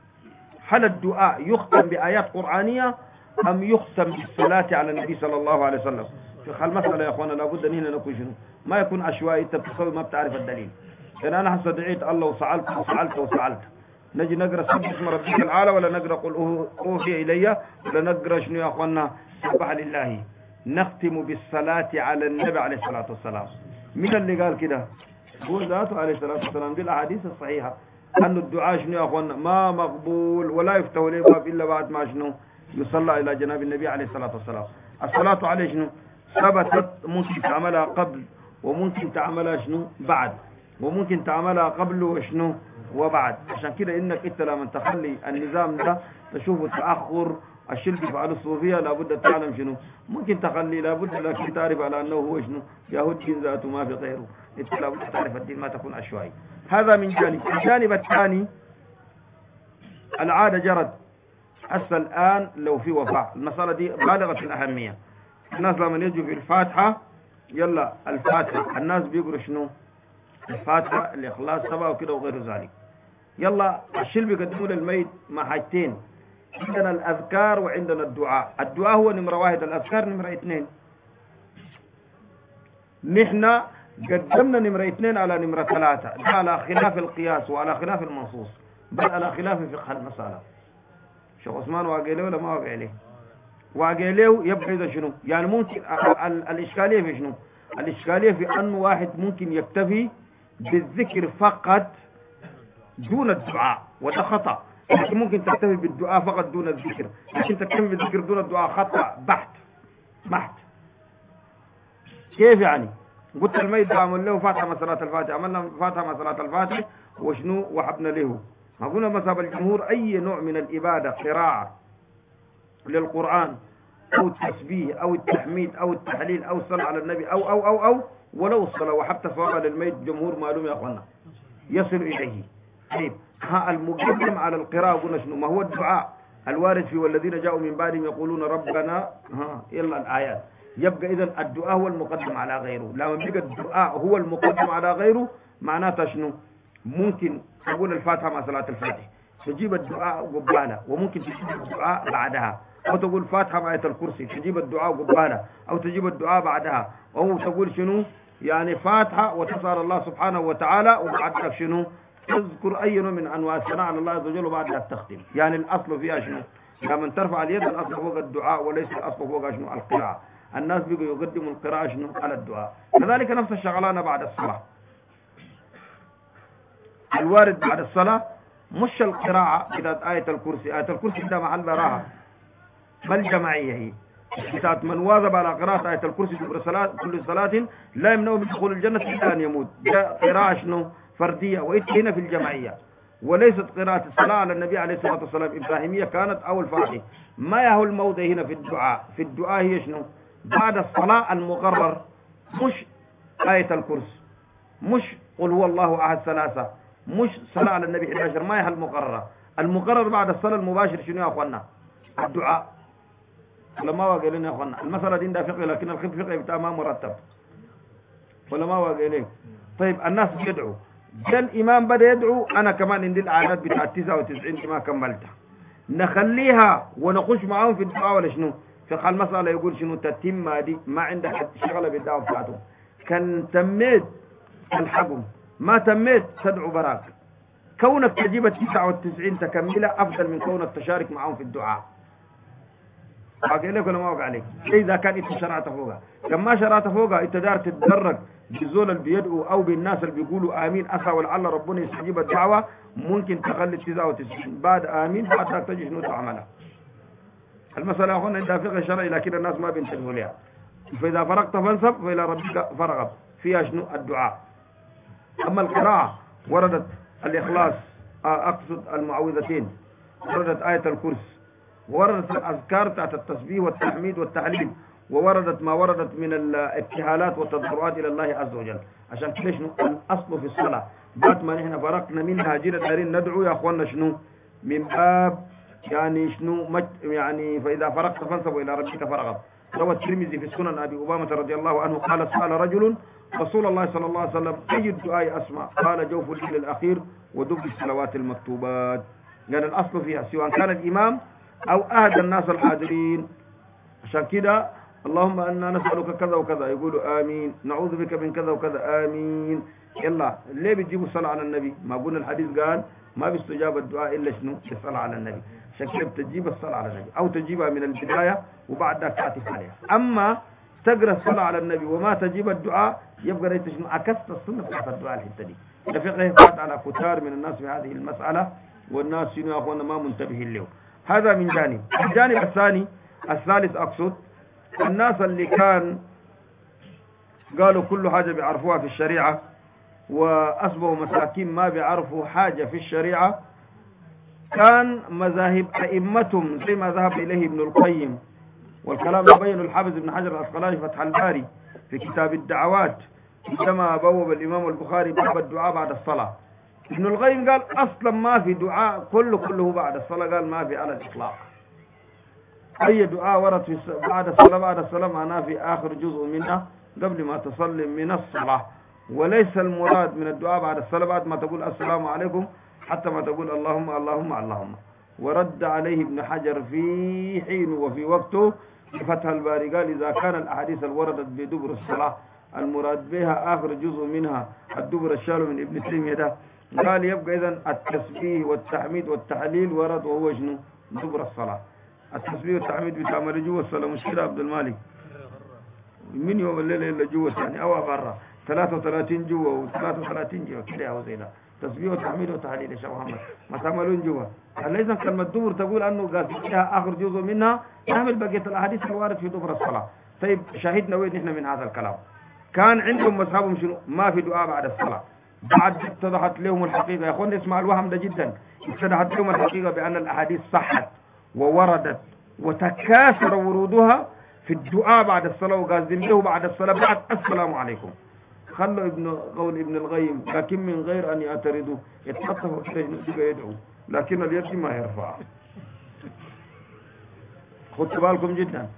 هل الدعاء يختم بآيات قرآنية أم يختم بالصلاة على النبي صلى الله عليه وسلم؟ في خل مسألة يا أخوانا لابد أن هنا نكون شنو ما يكون عشوائي تتصل ما بتعرف الدليل. يعني أنا حسب دعيت الله وسألت نجي نقرأ سبح اسم ربك الأعلى ولا نقرأ قل أوحي إلي ولا نقرأ شنو يا أخوانا سبح لله. نختم بالصلاة على النبي عليه الصلاة والسلام. مين اللي قال كده؟ هو ذاته عليه الصلاة والسلام. دي الأحاديث الصحيحة أن الدعاء شنو يا أخوانا ما مقبول ولا يفتح له باب إلا بعد ما شنو يصلى إلى جناب النبي عليه الصلاة والسلام. الصلاة عليه شنو ثبتت ممكن تعملها قبل وممكن تعملها شنو بعد وممكن تعملها قبل وشنو وبعد. عشان كده انك انت لما تخلي النظام ده تشوف تأخر الشيء اللي بيفعله الصوفية لابد تعلم شنو ممكن تخلي لابد لكن تعرف على انه هو شنو يهود دين ذاته ما في غيره. انت لابد تعرف الدين ما تكون عشوائي. هذا من جانب. الجانب الثاني العادة جرت هسه الآن لو في وفاة المسألة دي بالغة الأهمية. الناس لما يجوا في الفاتحة يلا الفاتحة الناس بيقروا شنو الفاتحة الإخلاص سبا وكده وغير ذلك. يلا الشيء اللي بيقدموه للميت مع حاجتين عندنا الأذكار وعندنا الدعاء. الدعاء هو نمرة واحد الأذكار نمرة اثنين. نحن قدمنا نمرة اثنين على نمرة ثلاثة ده على خلاف القياس وعلى خلاف المنصوص بل على خلاف فقه المسألة. شيخ عثمان واقع له ولا ما واقع له؟ واقع له. يبقى إذا شنو يعني ممكن الإشكالية في شنو الإشكالية في أن واحد ممكن يكتفي بالذكر فقط دون الدعاء وده خطأ. لكن ممكن تكتفي بالدعاء فقط دون الذكر. لكن تكتفي بالذكر دون الدعاء خطأ بحت. كيف يعني قلت الميت عمل له فاتحة مع صلاة الفاتحة عملنا فاتحة مع صلاة الفاتحة وشنو وحبنا له. ما قلنا مذهب الجمهور أي نوع من الإبادة قراءة للقرآن أو التسبيح أو التحميد أو التحليل أو الصلاة على النبي أو ولو الصلاة وحتى ثوابها للميت جمهور معلوم يا أخوانا يصل إليه. طيب ها المقدم على القراءة قلنا شنو ما هو الدعاء الوارد في والذين جاءوا من بعدهم يقولون ربنا يلا الآيات. يبقى إذن الدعاء هو المقدم على غيره. لما بيبقى الدعاء هو المقدم على غيره معناته شنو ممكن تقول الفاتحة مع صلاة الفاتحة تجيب الدعاء قبالة وممكن تجيب الدعاء بعدها أو تقول فاتحة مع آية الكرسي تجيب الدعاء قبالها، أو تجيب الدعاء بعدها، أو تقول شنو يعني فاتحة وتسأل الله سبحانه وتعالى وبعدها شنو تذكر أي نوع من أنواع الثناء على الله عز وجل وبعدها التختم. يعني الأصل فيها شنو؟ لما ترفع اليد الأصل فوق الدعاء وليس الأصل فوق شنو القراءة. الناس بيقوا يقدموا القراءة شنو على الدعاء. كذلك نفس الشغلانة بعد الصلاة، الوارد بعد الصلاة مش القراءة بتاعت آية الكرسي. آية الكرسي ده محل براها بل جماعية هي بتاعت من واظب على قراءة آية الكرسي دبر صلاة كل صلاة لا يمنعه من دخول الجنة إلا أن يموت. ده قراءة شنو فردية، وإنت هنا في الجماعية، وليست قراءة الصلاة على النبي عليه الصلاة والسلام إبراهيمية كانت أو الفاتحة. ما يهو الموضع هنا في الدعاء. في الدعاء هي شنو بعد الصلاة المقرر، مش آية الكرسي، مش قل هو الله أحد ثلاثة، مش صلاة على النبي 11، ما هي المقررة. المقرر بعد الصلاة المباشر شنو يا أخوانا؟ الدعاء. فلما واقعين يا أخوانا المسألة دي ده فقه، لكن الفقه بتاع ما مرتب. فلما واقعين طيب الناس يدعوا، جاء الإمام بدأ يدعو، أنا كمان عندي العادات بتاع 99 ما كملتها، نخليها ونخش معاهم في الدعاء ولا شنو؟ فقه المسألة يقول شنو تتم دي ما عندك شغلة بالدعوة بتاعتهم. كان تميت الحقهم، ما تميت تدعو براك. كونك تجيب 99 تكملها أفضل من كونك تشارك معهم في الدعاء. واقع لك ولا ما واقع عليك؟ إذا كان أنت شرعت فوقها، كما شرعت فوقها أنت دار تتدرج بالزول اللي بيدعو أو بالناس اللي بيقولوا آمين أسا ولعل ربنا يستجيب الدعوة، ممكن تخلي 99 بعد آمين بعد ذاك تجي شنو تعملها. المسألة يا أخوانا عندها فقه شرعي لكن الناس ما بينتبهوا لها. فإذا فرغت فانصب فإلى ربك فارغب، فيها شنو الدعاء. أما القراءة وردت الإخلاص، أقصد المعوذتين، وردت آية الكرسي، وردت الأذكار تحت التسبيح والتحميد والتهليل، ووردت ما وردت من الابتهالات والتضرعات إلى الله عز وجل. عشان كده شنو الأصل في الصلاة بعد ما نحن فرقنا منها جينا دارين ندعو يا أخوانا شنو من باب يعني شنو يعني فإذا فرقت فانصب إلى ربك فارغب. روى الترمذي في سنن أبي أمامة رضي الله عنه قال سأل رجل رسول الله صلى الله عليه وسلم أي الدعاء أسمع؟ قال جوف الليل الأخير ودب الصلوات المكتوبات. لأن يعني الأصل فيها سواء كان الإمام أو أحد الناس الحاضرين. عشان كده اللهم أنا نسألك كذا وكذا يقولوا آمين، نعوذ بك من كذا وكذا آمين. يلا ليه بتجيبوا الصلاة على النبي؟ ما قلنا الحديث قال ما بيستجاب الدعاء إلا شنو الصلاة على النبي. عشان كده بتجيب الصلاة على النبي أو تجيبها من البداية وبعد ذلك تعطف عليها. أما تقرأ الصلاة على النبي وما تجيب الدعاء يبقى ريت شنو عكست السنة بتاعت الدعاء الحتة دي. ده فقه فات على كتار من الناس في هذه المسألة، والناس شنو يا أخوانا ما منتبهين له. هذا من جانب. الجانب الثاني الثالث أقصد الناس اللي كان قالوا كل حاجة بيعرفوها في الشريعة وأصبحوا مساكين ما بيعرفوا حاجة في الشريعة. كان مذاهب أئمتهم زي ما ذهب إليه ابن القيم، والكلام يبين الحافظ ابن حجر العسقلاني فتح الباري في كتاب الدعوات عندما بوب الإمام البخاري باب الدعاء بعد الصلاة. ابن القيم قال أصلا ما في دعاء كله بعد الصلاة، قال ما في على الإطلاق. أي دعاء ورد في بعد الصلاة معناه في آخر جزء منها قبل ما تصلي من الصلاة، وليس المراد من الدعاء بعد الصلاة بعد ما تقول السلام عليكم حتى ما تقول اللهم اللهم اللهم. ورد عليه ابن حجر في حين وفي وقته في فتح الباري قال إذا كان الأحاديث الوردت بدبر الصلاة المراد بها آخر جزء منها الدبر الشال من ابن تيمية ده، قال يبقى إذن التسبيح والتحميد والتحليل ورد وهو شنو دبر الصلاة. التسبيح والتحميد بتعمل جوا الصلاة مش كده عبد المالك؟ من يوم الليلة إلا جوا ثاني أو برا 33 جوا و33 جوا كده أو زي ده. تسبيح وتحميد وتحليل يا شيخ محمد ما تعملون جوا. هل إذا كلمة دبر تقول أنه قال فيها آخر جزء منها نعمل بقية الأحاديث الوارد في دبر الصلاة. طيب شاهدنا وين نحن من هذا الكلام؟ كان عندهم مذهبهم شنو؟ ما في دعاء بعد الصلاة. بعد اتضحت لهم الحقيقة يا أخوان اسمع الوهم ده جدا، اتضحت لهم الحقيقة بأن الأحاديث صحت ووردت وتكاثر ورودها في الدعاء بعد الصلاة وقاصدين له بعد الصلاة بعد السلام عليكم. خلوا قول ابن القيم لكن من غير أن يعترضوا يتحطفوا كده يدعوا لكن اليد ما يرفع. خدوا بالكم جدا،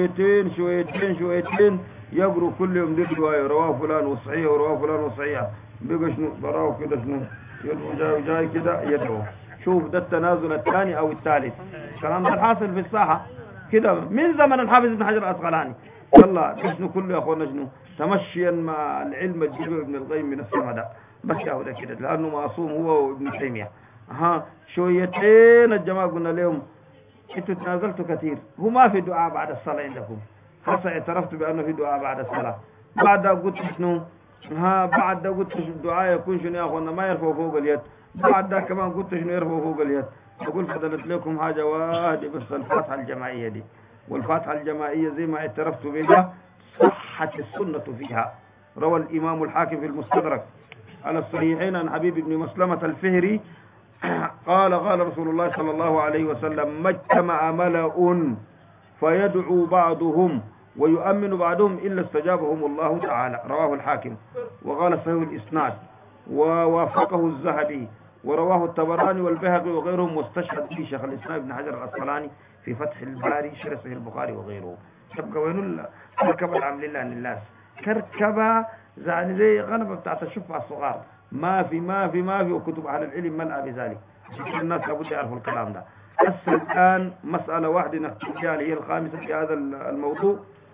شويتين يقروا كل يوم دي رواة فلان وصحيح ورواه فلان وصحيح بقى شنو براو كده شنو يدعو جاي كده يدعو. شوف ده التنازل الثاني او الثالث. الكلام ده الحاصل في الساحة كده من زمن الحافظ ابن حجر العسقلاني. يلا شنو كله يا اخوانا شنو تمشيا مع العلم الجبر ابن القيم من السما ده بس يا ده كده لانه معصوم هو وابن تيميه. شويتين الجماعه قلنا لهم انتوا تنازلتوا كثير، هو ما في دعاء بعد الصلاه عندكم، خاصه اعترفتوا بانه في دعاء بعد الصلاه. بعد قلت شنو بعد قلت الدعاء يكون شنو يا اخوانا ما يرفعوا فوق اليد. بعد ده كمان قلت شنو يرفعوا فوق اليد. اقول فضلت لكم حاجه واحده بس الفاتحه الجماعيه دي، والفاتحه الجماعيه زي ما اعترفتوا بها صحت السنه فيها. روى الامام الحاكم في المستدرك على الصحيحين عن حبيب بن مسلمة الفهري قال رسول الله صلى الله عليه وسلم ما اجتمع ملأ فيدعو بعضهم ويؤمن بعضهم إلا استجابهم الله تعالى. رواه الحاكم وقال صحيح الإسناد ووافقه الذهبي ورواه الطبراني والبيهقي وغيرهم، واستشهد به شيخ الإسلام ابن حجر العسقلاني في فتح الباري شرح صحيح البخاري وغيره. تبقى وين الكركبة العامل لله للناس كركبة يعني زي غنبة بتاعت الشفعة الصغار. ما في وكتب أهل العلم ملأ بذلك. الناس لابد يعرفوا الكلام ده. بس الآن مسألة واحدة نختم فيها هي الخامسة في هذا الموضوع،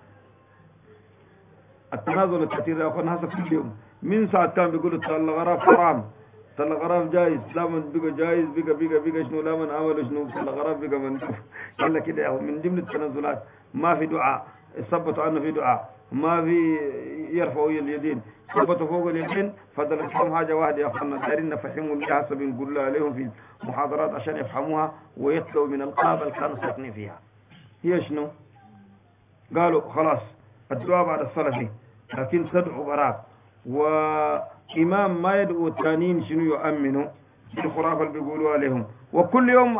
التنازل الكثير يا أخوان. هذا كل يوم من ساعة كان بيقولوا تل غراب حرام، تل غراب جايز، لا من بقى جايز بقى شنو، لا من عمل شنو، تل غراب بقى من يلا كده. من ضمن التنازلات ما في دعاء، ثبتوا أنه في دعاء، ما في يرفعوا اليدين، ثبتوا فوق اليدين. فضلت لهم حاجة واحدة يا أخوانا دايرين نفهموا اللي حسب نقول عليهم في محاضرات عشان يفهموها ويطلعوا من القابة اللي كانوا ساكنين فيها. هي شنو؟ قالوا خلاص الدعاء بعد الصلاة دي، لكن تدعو براك وإمام ما يدعو التانيين شنو يؤمنوا بالخرافة اللي بيقولوا عليهم. وكل يوم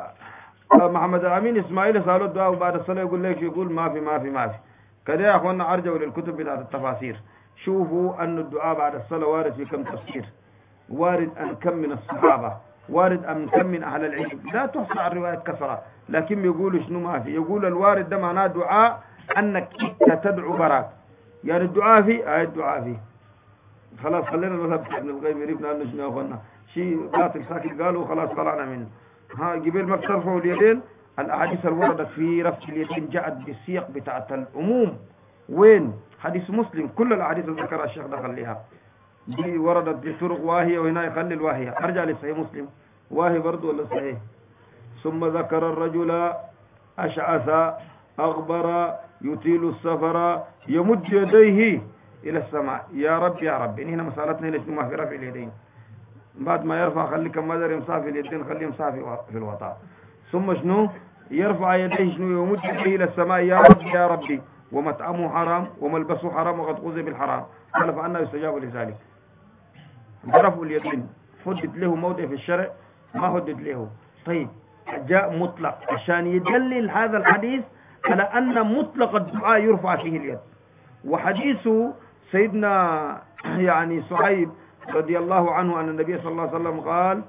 محمد أمين إسماعيل سألوا الدعاء بعد الصلاة يقول لك يقول ما في كده يا أخوانا. أرجعوا للكتب بتاعت التفاسير شوفوا أن الدعاء بعد الصلاة وارد في كم تفسير، وارد أن كم من الصحابة، وارد أن كم من أهل العلم، لا تحصى الرواية كثرة. لكن يقولوا شنو ما في، يقول الوارد ده معناه دعاء أنك تدعو براك، يعني الدعاء فيه الدعاء فيه. خلاص خلينا المذهب ابن القيم يريبنا أنه شنو يا أخوانا شيء باطل ساكت قالوا خلاص طلعنا منه. قبل ما ترفعوا اليدين الأحاديث الوردت في رفع اليدين جاءت بالسياق بتاعت العموم. وين؟ حديث مسلم كل الأحاديث اللي ذكرها الشيخ دخل لها دي وردت بطرق واهية، وهنا يخلي الواهية. أرجع لصحيح مسلم واهي برضو ولا صحيح. ثم ذكر الرجل أشعث أغبر يطيل السفر يمد يديه إلى السماء يا رب. هنا مسألتنا ليش ما في رفع اليدين، بعد ما يرفع خلي كم مدر يمسح في اليدين، خليه يمسح في الوطاء. ثم شنو يرفع يديه شنو يمد يديه إلى السماء يا ربي ومطعمه حرام وملبسه حرام وقد غزي بالحرام قال فأنا يستجاب لذلك. رفع اليدين فدد له موضع في الشرع ما فدد له. طيب جاء مطلق عشان يدلل هذا الحديث على أن مطلق الدعاء يرفع فيه اليد. وحديث سيدنا يعني صهيب رضي الله عنه أن النبي صلى الله عليه وسلم قال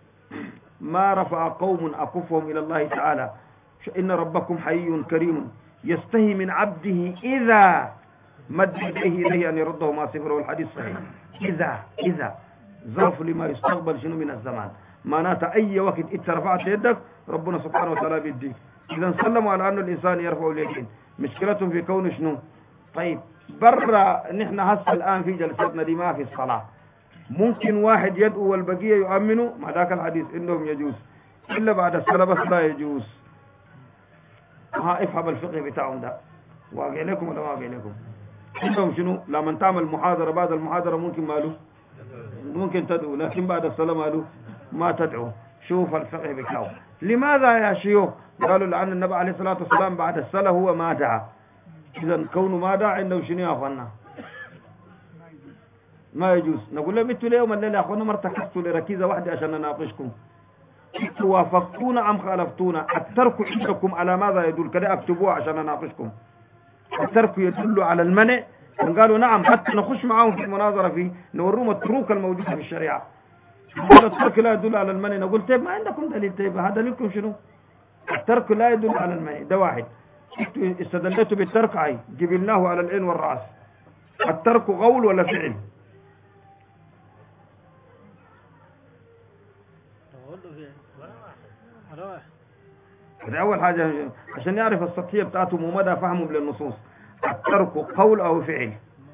ما رفع قوم أكفهم إلى الله تعالى إن ربكم حي كريم يستهي من عبده إذا مد يديه إليه أن يرده ما صفره. الحديث صحيح. إذا ظرف لما يستقبل شنو من الزمان، معناته أي وقت إنت رفعت يدك ربنا سبحانه وتعالى بيديك. إذا سلموا على أن الإنسان يرفع اليدين، مشكلتهم في كون شنو. طيب برا نحن هسه الآن في جلستنا دي ما في الصلاة، ممكن واحد يدعو والبقية يؤمنوا مع ذاك الحديث إنهم يجوز، إلا بعد الصلاة بس لا يجوز. افهم الفقه بتاعهم ده واقع لكم ولا واقع لكم. عندهم شنو لما تعمل محاضرة بعد المحاضرة ممكن ماله ممكن تدعو، لكن بعد الصلاة ماله ما تدعو. شوف الفقه بتاعه. لماذا يا شيوخ؟ قالوا لأن النبي عليه الصلاة والسلام بعد الصلاة هو ما دعا. إذا كونه ما دعا عنده شنو يا أخوانا ما يجوز. نقول لهم انتوا اليوم الليلة يا أخوانا مرتكزتوا لركيزة واحدة عشان نناقشكم، وافقتونا أم خالفتونا. الترك عندكم على ماذا يدل؟ كده اكتبوها عشان نناقشكم. الترك يدل على المنع، قالوا نعم حتى نخش معاهم في المناظرة فيه نورهم التروك الموجودة في الشريعة. الترك لا يدل على المنع. نقول طيب ما عندكم دليل، طيب هذا دليلكم شنو؟ الترك لا يدل على المنع، ده واحد. استدلتوا بالترك عين جبلناه على العين والرأس. الترك قول ولا فعل؟ هذا أول حاجة عشان يعرف السطحية بتاعتهم ومدى فهمهم للنصوص. الترك قول أو فعل،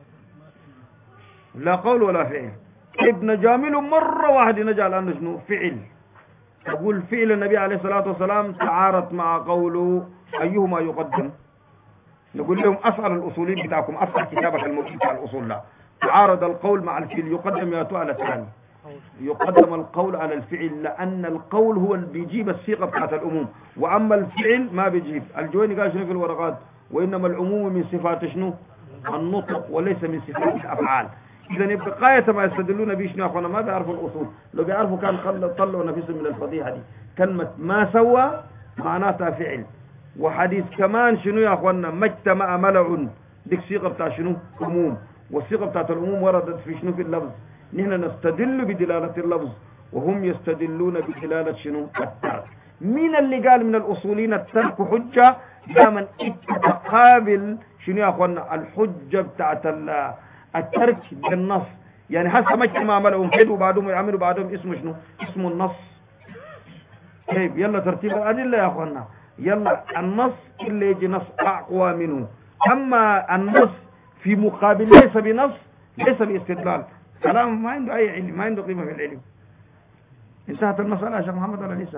لا قول ولا فعل. ابن جامل مرة واحد نجعل أنه شنو فعل، تقول فعل النبي عليه الصلاة والسلام تعارض مع قوله أيهما يقدم. نقول لهم أسأل الأصولين بتاعكم، أسأل كتابك الموجود على الأصول، لا تعارض القول مع الفعل يقدم يا على الثاني، يقدم القول على الفعل، لأن القول هو اللي بيجيب الصيغة بتاعت العموم، وأما الفعل ما بيجيب. الجويني قال شنو في الورقات؟ وإنما العموم من صفات شنو؟ النطق، وليس من صفات الأفعال. إذا يبقى غاية ما يستدلون به شنو؟ أخوانا ما بيعرفوا الأصول، لو بيعرفوا كان طلعوا نفسهم من الفضيحة دي. كلمة ما سوى معناتها فعل. وحديث كمان شنو يا أخوانا؟ ما اجتمع ملع، ديك صيغة بتاع شنو؟ عموم، والصيغة بتاعت العموم وردت في شنو؟ في اللفظ. نحن نستدل بدلالة اللفظ وهم يستدلون بدلالة شنو؟ الترك. مين اللي قال من الأصولين الترك حجة؟ دائما تقابل شنو يا أخوانا؟ الحجة بتاعت الترك بالنص. يعني حسب ما اجتمع ملعهم كده وبعدهم يعملوا بعدهم اسمه شنو؟ اسمه النص. طيب يلا ترتيب الأدلة يا أخوانا. يلا النص اللي يجي نص أقوى منه. أما النص في مقابل ليس بنص، ليس باستدلال، كلام ما عنده أي علم، ما عنده قيمة في العلم. انتهت المسألة يا شيخ محمد ولا لسه؟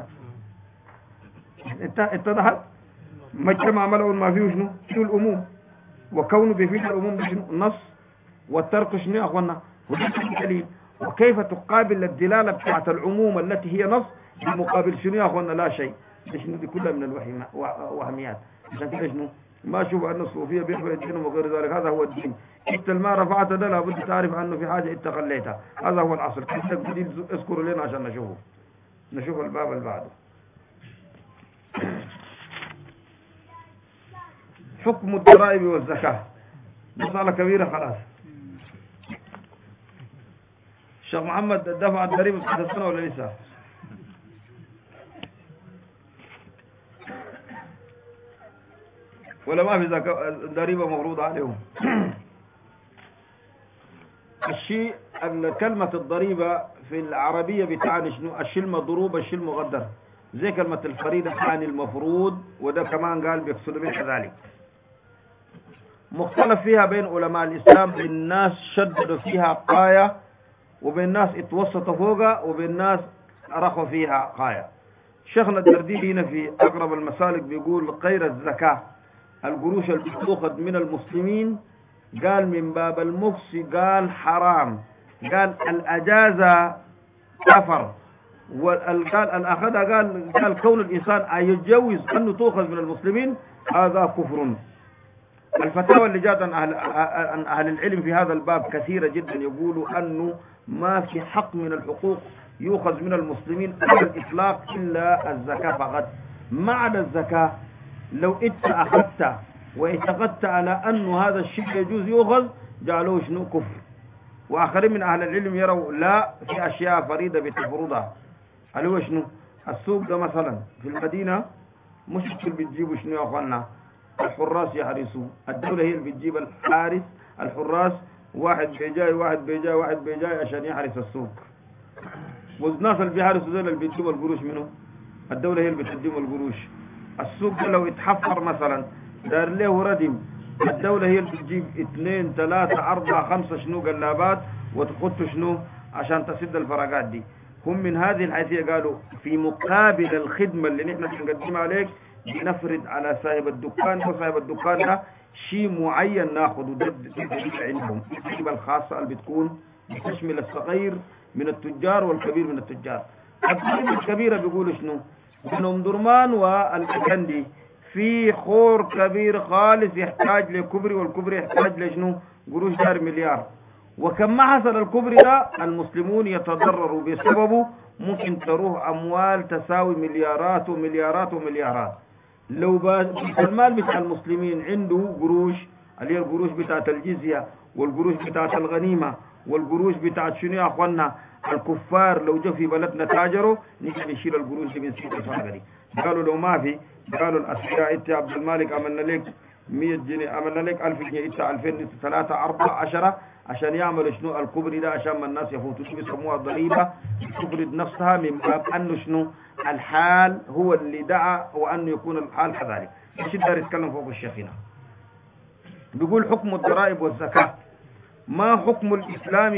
اتضحت؟ ما اجتمع ملع ما فيه شنو؟ فيه الأموم، وكونه بيفيد الأموم شنو؟ النص. والترك شنو يا أخوانا؟ دليل. وكيف تقابل الدلالة بتاعت العموم التي هي نص بمقابل شنو يا أخوانا؟ لا شيء. شنو دي كلها من الوهميات. عشان كده شنو؟ ما أشوف أن الصوفية بيحفر الدين وغير ذلك. هذا هو الدين. انت ما رفعت ده لابد تعرف أنه في حاجة انت خليتها. هذا هو الأصل. اذكروا لنا عشان نشوف الباب اللي بعده. حكم الضرائب والزكاة مسألة كبيرة خلاص. الشيخ محمد دفع الضريبة بعد السنة ولا لسه؟ ولا ما في ضريبة مفروضة عليهم؟ الشيء كلمة الضريبة في العربية بتعني شنو؟ الشيء المضروب، الشيء المقدر، زي كلمة الفريضة تعني المفروض، وده كمان قال بيقصد به كذلك. مختلف فيها بين علماء الإسلام، بين الناس شددوا فيها قاية، وبين الناس اتوسطوا فوقها، وبين الناس رخوا فيها قاية. شيخنا الدرديري هنا في أقرب المسالك بيقول غير الزكاة القروش اللي بتأخذ من المسلمين، قال من باب المخص، قال حرام، قال الأجازة كفر، وقال الأخذها قال كون الإنسان يتجوز أنه تأخذ من المسلمين هذا كفر. الفتاوى اللي جاءت عن أهل العلم في هذا الباب كثيرة جدا، يقولوا أنه ما في حق من الحقوق يؤخذ من المسلمين على الإطلاق إلا الزكاة فقط. ما عدا الزكاة لو انت أخذت واعتقدت على أنه هذا الشيء يجوز يؤخذ، جعلوه شنو؟ كفر. وآخرين من أهل العلم يروا لا، في أشياء فريدة بتفرضها. هل هو شنو؟ السوق ده مثلا في المدينة مشكل بتجيبوا شنو يا أخوانا؟ الحراس يحرسوا، الدولة هي اللي بتجيب الحارس الحراس، واحد بيجاي عشان يحرس السوق. والناس اللي بيحرسوا دول اللي بيجيبوا القروش منه، الدولة هي اللي بتقدم القروش. السوق ده لو اتحفر مثلا دار له ردم، الدولة هي اللي بتجيب 2 3 4 5 شنو قلابات وتخط شنو عشان تسد الفراغات دي. هم من هذه الحيثية قالوا في مقابل الخدمة اللي نحن بنقدمها عليك بنفرض على صاحب الدكان وصاحب الدكان ده شيء معين ناخده. ده عندهم الضريبة الخاصة اللي بتكون بتشمل الصغير من التجار والكبير من التجار. الضريبة الكبيرة بيقولوا شنو؟ بن أم درمان والأكندي في خور كبير خالص يحتاج لكبري، والكبري يحتاج لشنو؟ قروش دار مليار. وكم ما حصل الكبري ده المسلمون يتضرروا بسببه، ممكن تروح أموال تساوي مليارات ومليارات ومليارات. لو المال بتاع المسلمين عنده قروش اللي هي القروش بتاعت الجزية والقروش بتاعت الغنيمة والقروش بتاعت شنو يا أخوانا الكفار، لو جاء في بلدنا تاجروا نحن نشيل القروش دي من سيد الفاقري. قالوا لو ما في، قالوا الأسفياء انت يا عبد المالك عملنا لك 100 جنيه عمل لك 1000 جنيه انت 2000 3 4 10 عشان يعملوا شنو الكبري ده عشان ما الناس يفوتوا شو بيسموها الضريبة تفرض نفسها من باب انه شنو الحال هو اللي دعا وانه يكون الحال كذلك. ايش داير يتكلم فوق الشيخ هنا؟ بيقول حكم الضرائب والزكاة. ما حكم الإسلام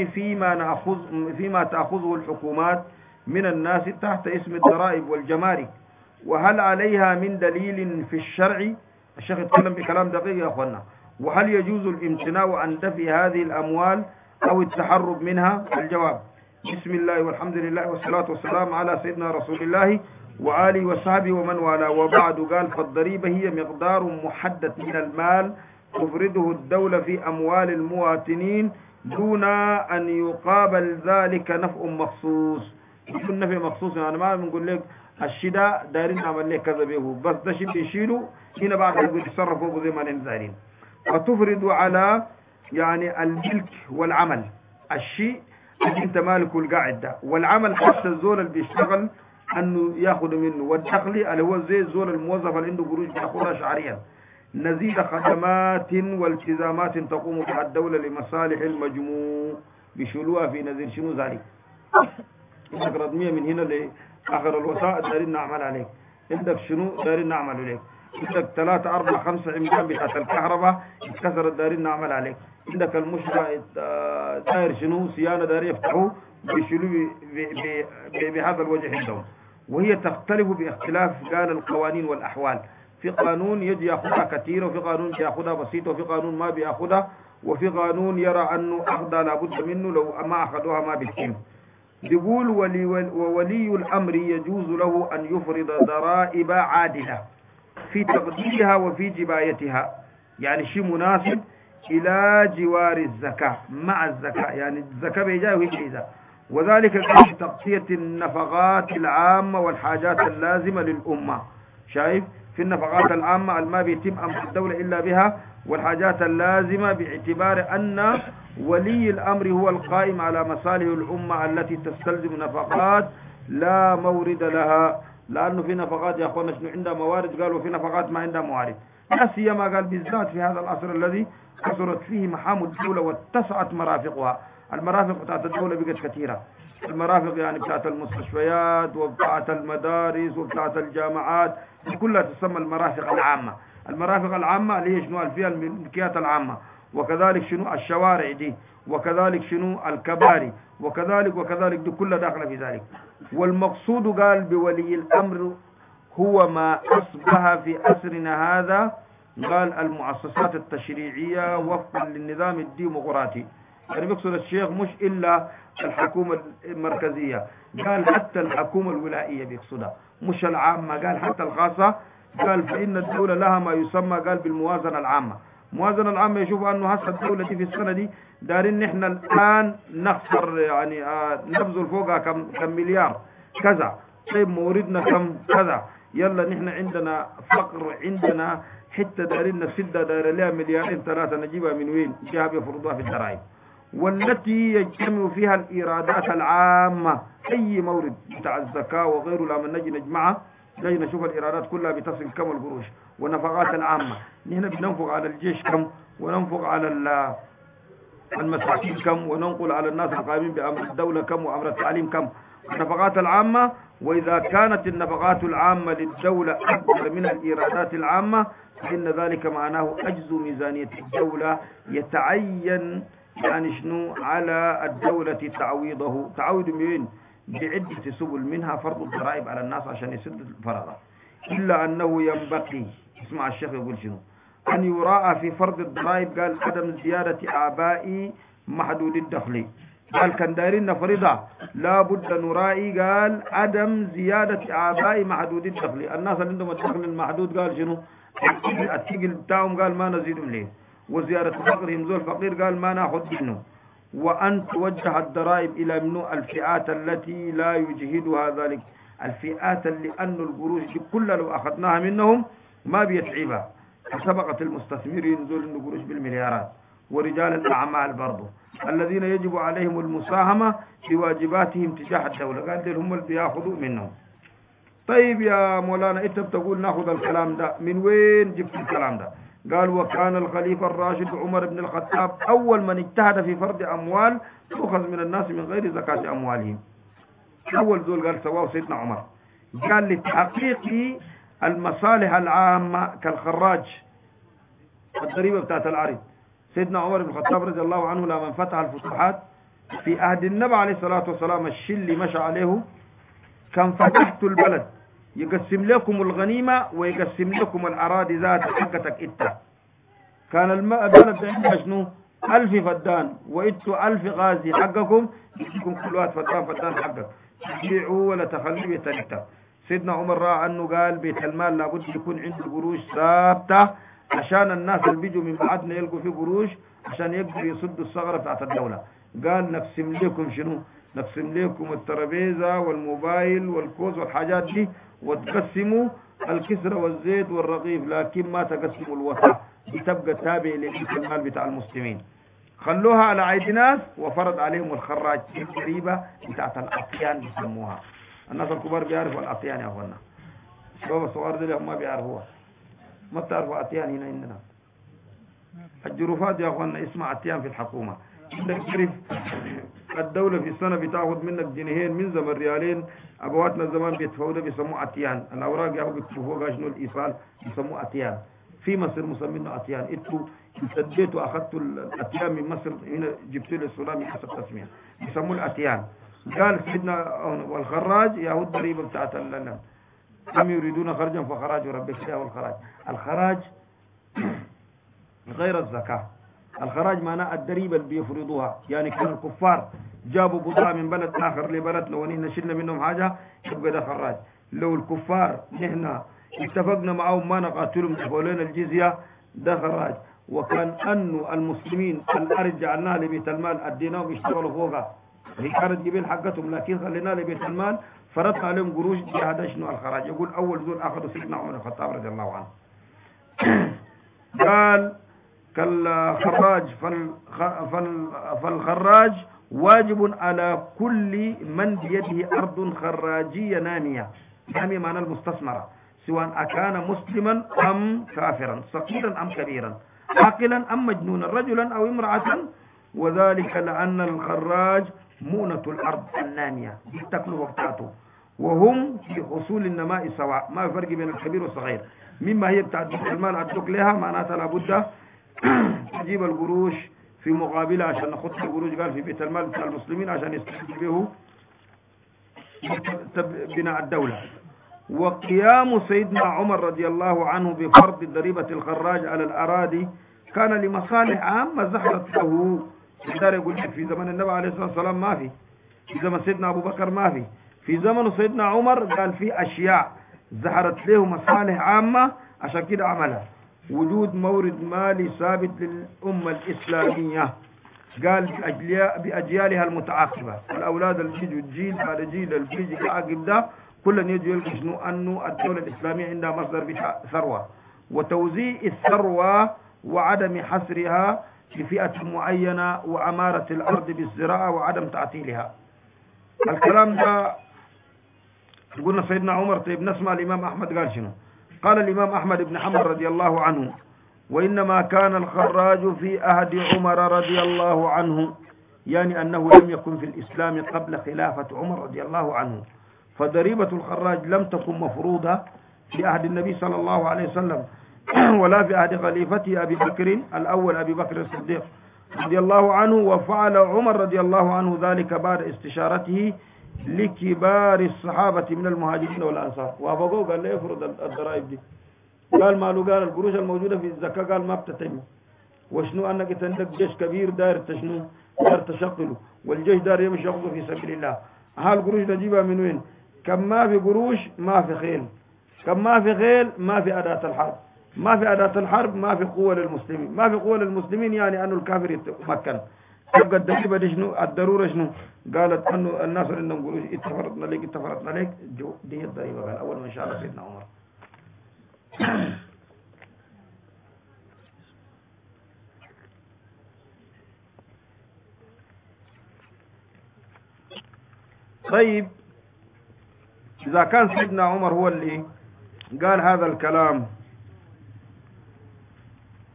فيما تأخذه الحكومات من الناس تحت اسم الضرائب والجمارك، وهل عليها من دليل في الشرع؟ الشيخ يتكلم بكلام دقيق يا أخوانا. وهل يجوز الامتناع عن دفع هذه الأموال أو التحرب منها؟ الجواب: بسم الله والحمد لله والصلاة والسلام على سيدنا رسول الله وآله وصحبه ومن والاه، وبعد. قال: فالضريبة هي مقدار محدد من المال تفرضه الدولة في أموال المواطنين دون أن يقابل ذلك نفع مخصوص. يكون نفع مخصوص يعني ما بنقول لك الشدة دارين نعمل لك كذا به، بس ده شيء بيشيلوا هنا بعد يقول يتصرفوا زي ما ننزلين. فتفرض على يعني الملك والعمل، الشيء اللي انت مالكه القاعد ده، والعمل حتى الزول اللي بيشتغل انه ياخذ منه، والدخل اللي هو زي الزول الموظف اللي عنده قروش بياخذها شهريا، نزيد خدمات والتزامات تقوم بها الدولة لمصالح المجموع بيشيلوها في نزيد شنو ذلك. عندك رضمية من هنا لآخر الوسائل دارين نعمل عليك، عندك شنو دارين نعمل عليك، عندك 3 4 5 عمدان بتاعت الكهرباء اتكسرت دارين نعمل عليك، عندك المشروع داير شنو صيانة دارين يفتحوه بيشيلوه بهذا الوجه عندهم. وهي تختلف باختلاف قال القوانين والأحوال، في قانون يجي ياخذها كثير، وفي قانون بياخذها بسيطة، وفي قانون ما بياخذها، وفي قانون يرى أنه أخذها لابد منه لو ما أخذوها ما بيتم. يقول: وولي الأمر يجوز له أن يفرض ضرائب عادلة في تقديرها وفي جبايتها، يعني شيء مناسب إلى جوار الزكاة مع الزكاة، يعني الزكاة بيجاء ويجيزة، وذلك في تغطية النفقات العامة والحاجات اللازمة للأمة. شايف؟ في النفقات العامة ما بيتم أمر الدولة إلا بها، والحاجات اللازمة باعتبار أن ولي الأمر هو القائم على مصالح الأمة التي تستلزم نفقات لا مورد لها، لأنه في نفقات يا أخوانا شنو عندها موارد، قالوا في نفقات ما عندها موارد، لا سيما قال بالذات في هذا العصر الذي كثرت فيه محام الدولة واتسعت مرافقها. المرافق بتاعت الدولة بقت كثيرة، المرافق يعني بتاعت المستشفيات وبتاعت المدارس وبتاعت الجامعات كلها تسمى المرافق العامة. المرافق العامة اللي هي شنو؟ الفيها الملكيات العامة، وكذلك شنو الشوارع دي، وكذلك شنو الكباري، وكذلك دي كلها داخلة في ذلك. والمقصود قال بولي الأمر هو ما أصبح في أسرنا هذا، قال المؤسسات التشريعية وفقا للنظام الديمقراطي. يعني بيقصد الشيخ مش إلا الحكومة المركزية، قال حتى الحكومة الولائية بيقصدها، مش العامة، قال حتى الخاصة. قال فإن الدولة لها ما يسمى قال بالموازنة العامة. الموازنة العامة يشوفوا أنه هسه الدولة دي في السنة دي دارين نحن الآن نخسر يعني نبذل فوقها كم مليار كذا، طيب موردنا كم كذا، يلا نحن عندنا فقر، عندنا حتى دارين نسدها داير لها 2 3 نجيبها من وين؟ جهة بيفرضوها في الضرائب، والتي يجتمع فيها الإيرادات العامة، أي مورد بتاع الزكاة وغيره لما نجي نجمعها نجي نشوف الإيرادات كلها بتصل كم القروش، والنفقات العامة نحن بننفق على الجيش كم، وننفق على المساكين كم، وننقل على الناس القائمين بأمر الدولة كم، وأمر التعليم كم، النفقات العامة. وإذا كانت النفقات العامة للدولة أكثر من الإيرادات العامة فإن ذلك معناه عجز ميزانية الدولة، يتعين يعني شنو على الدولة تعويض من بعدة سبل، منها فرض الضرائب على الناس عشان يسد الفرض. إلا أنه ينبغي، اسمع الشيخ يقول شنو، أن يراعى في فرض الضرائب قال عدم زيادة أعباء محدود الدخل. قال كان دايرين نفرضها لابد نراعي قال عدم زيادة أعباء محدود الدخل. الناس اللي عندهم الدخل المحدود قال شنو الثقل بتاعهم قال ما نزيدهم ليه، وزيادة فقرهم زول فقير قال ما ناخذ منه. وأن توجه الضرائب إلى منو الفئات التي لا يجهدها ذلك، الفئات اللي أنه القروش دي كلها لو أخذناها منهم ما بيتعبها، سبقت المستثمرين ذول إنه قروش بالمليارات، ورجال الأعمال برضو الذين يجب عليهم المساهمة في واجباتهم تجاه الدولة، قال هم اللي بياخذوا منهم. طيب يا مولانا انت بتقول ناخذ الكلام ده من وين جبت الكلام ده؟ قال وكان الخليفة الراشد عمر بن الخطاب أول من اجتهد في فرض أموال تؤخذ من الناس من غير زكاة أموالهم. أول ذول قال سواه سيدنا عمر، قال لتحقيق المصالح العامة كالخراج الضريبة بتاعت العرض. سيدنا عمر بن الخطاب رضي الله عنه لما فتح الفتوحات في عهد النبي عليه الصلاة والسلام، الشيء اللي مشى عليه كان فتحت البلد يقسم لكم الغنيمة ويقسم لكم الأراضي ذات حقتك إنت. كان البلد عندها شنو 1000 فدان وإنتوا 1000 غازي حقكم، يجيكم كل واحد فدان حقك تبيعوا ولا تخليه بيتنكتا. سيدنا عمر رأى أنه قال بيت المال لابد يكون عنده قروش ثابتة عشان الناس اللي بيجوا من بعدنا يلقوا فيه قروش عشان يقدر يصدوا الثغرة بتاعت الدولة. قال نقسم لكم شنو؟ نقسم لكم الترابيزة والموبايل والكوز والحاجات دي، وتقسموا الكسرة والزيت والرغيف، لكن ما تقسموا الوسط، بتبقى تابع لبيت المال بتاع المسلمين. خلوها على عيد ناس وفرض عليهم الخراج القريبة بتاعت الأطيان بيسموها. الناس الكبار بيعرفوا الأطيان يا أخوانا، الشباب الصغار دي ما بيعرفوها، ما بتعرفوا أطيان هنا عندنا. الجروفات يا أخوانا اسمها أطيان في الحكومة. عندك تعرف الدولة في السنة بتاخذ منك جنيهين من زمن ريالين، أبواتنا زمان بيدفعوا ده بيسموه أطيان. الأوراق يا أخو بيكتبوا فوقها شنو الإيصال بيسموه أطيان. في مصر مسمينه أطيان. انتوا سديتوا أخذتوا الأطيان من مصر هنا جبتوا له السودان حسب تسمية بيسموه الأطيان. قال سيدنا والخراج يا هو الضريبة بتاعت أم يريدون خرجا فخراج ربك له الخراج. الخراج غير الزكاة. الخراج معناه الضريبة اللي بيفرضوها. يعني كان الكفار جابوا بضاعة من بلد آخر لبلد، لو نشلنا منهم حاجة يبقى ده خراج. لو الكفار نحن اتفقنا معهم ما نقاتلهم دفعوا لنا الجزية ده خراج. وكان أنه المسلمين الأرض جعلناها لبيت المال أديناهم يشتغلوا فوقها، هي كانت جبين حقتهم لكن خليناها لبيت المال فرضنا عليهم قروش. دي هذا شنو الخراج. يقول أول ذول أخذوا سيدنا عمر الخطاب رضي الله عنه. قال كالخراج فالخراج واجب على كل من بيده أرض خراجية نامية. نامية معنى المستثمرة، سواء أكان مسلما أم كافرا، صغيرا أم كبيرا، عاقلا أم مجنونا، رجلا أو امرأة. وذلك لأن الخراج مؤنة الأرض النامية بالتكلفة بتاعته، وهم في حصول النماء سواء، ما فرق بين الكبير والصغير. مما هي بتاعت المال أدوك لها معناتها لابد تجيب القروش في مقابلة عشان نخط القروش. قال في بيت المال بتاع المسلمين عشان يستفيد به بناء الدولة. وقيام سيدنا عمر رضي الله عنه بفرض ضريبة الخراج على الأراضي كان لمصالح عامة ظهرت له. يقدر يقول لك في زمن النبي عليه الصلاة والسلام ما في زمن سيدنا أبو بكر ما في زمن سيدنا عمر قال في أشياء ظهرت له مصالح عامة عشان كده عملها. وجود مورد مالي ثابت للأمة الإسلامية، قال بأجيالها المتعاقبة، الأولاد اللي بيجوا الجيل بعد جيل اللي بيجي عاقب ده كلهم يجوا يلقوا شنو أنه الدولة الإسلامية عندها مصدر بتاع ثروة، وتوزيع الثروة وعدم حصرها لفئة معينة، وعمارة الأرض بالزراعة وعدم تعطيلها. الكلام ده قلنا سيدنا عمر. طيب نسمع الإمام أحمد قال شنو. قال الإمام أحمد بن حنبل رضي الله عنه: وإنما كان الخراج في عهد عمر رضي الله عنه، يعني أنه لم يكن في الإسلام قبل خلافة عمر رضي الله عنه، فضريبة الخراج لم تكن مفروضة في عهد النبي صلى الله عليه وسلم ولا في عهد خليفته أبي بكر الأول أبي بكر الصديق رضي الله عنه. وفعل عمر رضي الله عنه ذلك بعد استشارته لكبار الصحابة من المهاجرين والأنصار، وافقوا قال لا يفرض الضرائب دي. قال ماله، قال القروش الموجودة في الزكاة قال ما بتتم، وشنو أنك عندك جيش كبير داير تشنو داير تشغله، والجيش داير يمشي يغزو في سبيل الله. هالقروش نجيبها من وين؟ كم ما في قروش ما في خيل، كم ما في خيل ما في أداة الحرب، ما في أداة الحرب ما في قوة للمسلمين، ما في قوة للمسلمين يعني أنه الكافر يتمكن. تبقى الضريبة دي شنو؟ الضرورة شنو؟ قالت أنه الناس اللي عندهم قروش اتفرضنا لك دي الضريبة. قال أول ما شاء الله سيدنا عمر. طيب إذا كان سيدنا عمر هو اللي قال هذا الكلام،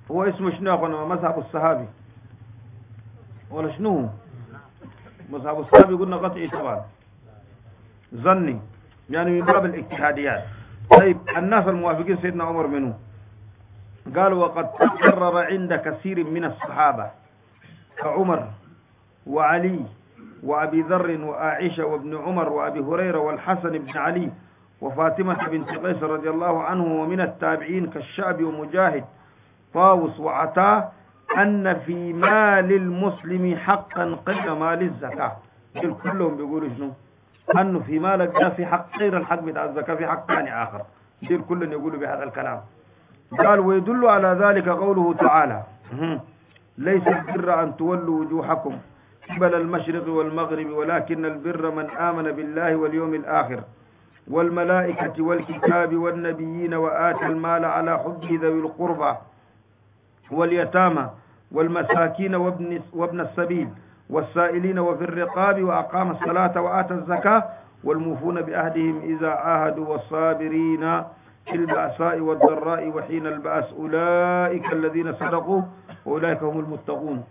هو اسمه شنو يا أخوانا؟ مذهب الصحابي ولا شنو؟ مذهب الصحابي قلنا قطعي طبعا ظني يعني من باب الاجتهاديات. طيب الناس الموافقين سيدنا عمر منه قالوا وقد تكرر عند كثير من الصحابة كعمر وعلي وأبي ذر وعائشة وابن عمر وأبي هريرة والحسن بن علي وفاطمة بنت قيس رضي الله عنه ومن التابعين كالشعبي ومجاهد طاووس وعطاء أن في مال المسلم حقا قبل مال الزكاة. كلهم بيقولوا شنو؟ أنه في مالك ده في حق غير الحق بتاع الزكاة، في حق ثاني آخر. كلهم يقولوا بهذا الكلام. قال ويدل على ذلك قوله تعالى ليس البر أن تولوا وجوهكم قبل المشرق والمغرب ولكن البر من آمن بالله واليوم الآخر والملائكة والكتاب والنبيين وآتى المال على حبه ذوي القربى واليتامى والمساكين وابن السبيل والسائلين وفي الرقاب وأقام الصلاة وآتى الزكاة والموفون بأهدهم إذا عاهدوا والصابرين في البأساء والضراء وحين البأس أولئك الذين صدقوا وأولئك هم المتقون.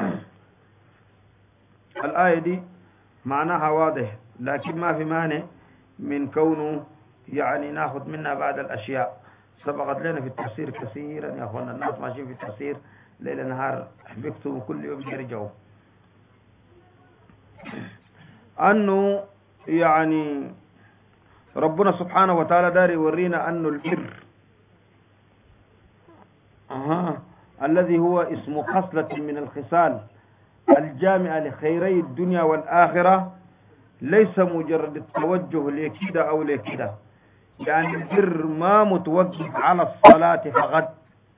الآية دي معناها واضح لكن ما في مانع من كونه يعني ناخذ منها بعض الأشياء سبقت لنا في التفسير كثيرا يا أخوانا. الناس ماشيين في التفسير ليل نهار بيكتبوا كل يوم يرجعوا أنه يعني ربنا سبحانه وتعالى داري يورينا أنه البر الذي هو اسم خصلة من الخصال الجامعة لخيري الدنيا والآخرة ليس مجرد التوجه لكده أو لكده. يعني البر ما متوقف على الصلاة فقط.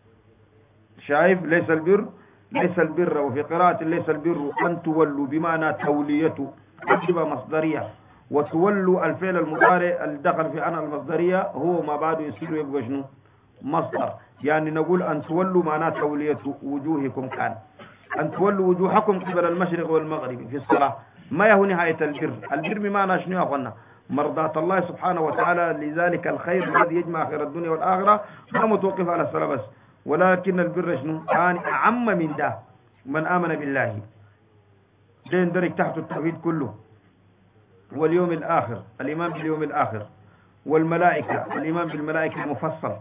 شايف؟ ليس البر وفي قراءة ليس البر أن تولوا بمعنى توليته تبقى مصدرية، وتولوا الفعل المضارع الدخل في أنا المصدرية هو ما بعده يصير يبقى شنو؟ مصدر. يعني نقول أن تولوا معناه تولية وجوهكم كان أن تولوا وجوهكم قبل المشرق والمغرب في الصلاة ما هو نهاية البر. البر بمعنى شنو يا أخوانا؟ مرضاة الله سبحانه وتعالى. لذلك الخير الذي يجمع خير الدنيا والآخرة ما متوقف على الصلاة بس، ولكن البر شنو؟ كان أعم من ده. من آمن بالله ده يندرج تحت التوحيد كله، واليوم الآخر الإيمان باليوم الآخر، والملائكة الإيمان بالملائكة المفصل،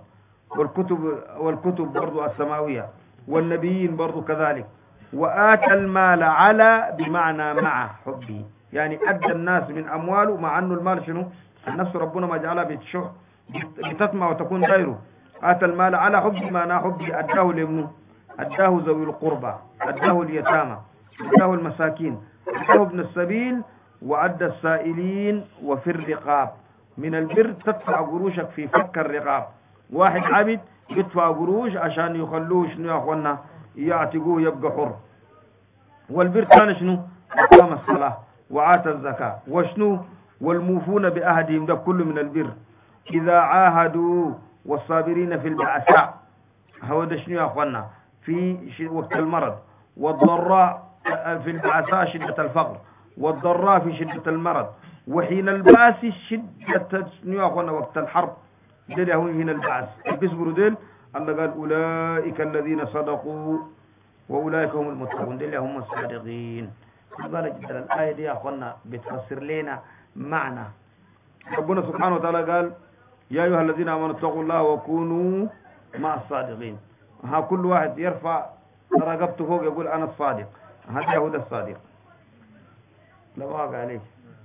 والكتب برضو السماوية، والنبيين برضو كذلك. وآتى المال على بمعنى مع حبه، يعني أدى الناس من أمواله مع أنه المال شنو؟ النفس ربنا ما جعلها بتشح بتطمع وتكون غيره. آتى المال على حبه معنى حبه أداه لابنه، أداه ذوي القربى، أداه اليتامى، أداه المساكين، أداه ابن السبيل، وأدى السائلين وفي الرقاب. من البر تدفع قروشك في فك الرقاب. واحد عبد يدفع قروش عشان يخلوه شنو يا أخوانا؟ يعتقوه يبقى حر. والبر كان شنو؟ أقام الصلاة وآتى الزكاة وشنو؟ والموفون بأهدهم، ده كله من البر. إذا عاهدوا والصابرين في البأساء، هو ده شنو يا أخوانا؟ في وقت المرض، والضراء في البأساء شدة الفقر، والضراء في شدة المرض، وحين البأس شدة شنو يا أخوانا؟ وقت الحرب. ديل هو هنا البأس بيصبروا ديل. الله قال أولئك الذين صدقوا وأولئك هم المتقون، ديل هم الصادقين. قال جدا الآية دي يا أخوانا بتفسر لنا معنى ربنا سبحانه وتعالى قال يا أيها الذين آمنوا اتقوا الله وكونوا مع الصادقين. ها كل واحد يرفع رقبته فوق يقول أنا الصادق، هذا هو الصادق. لا واقع عليك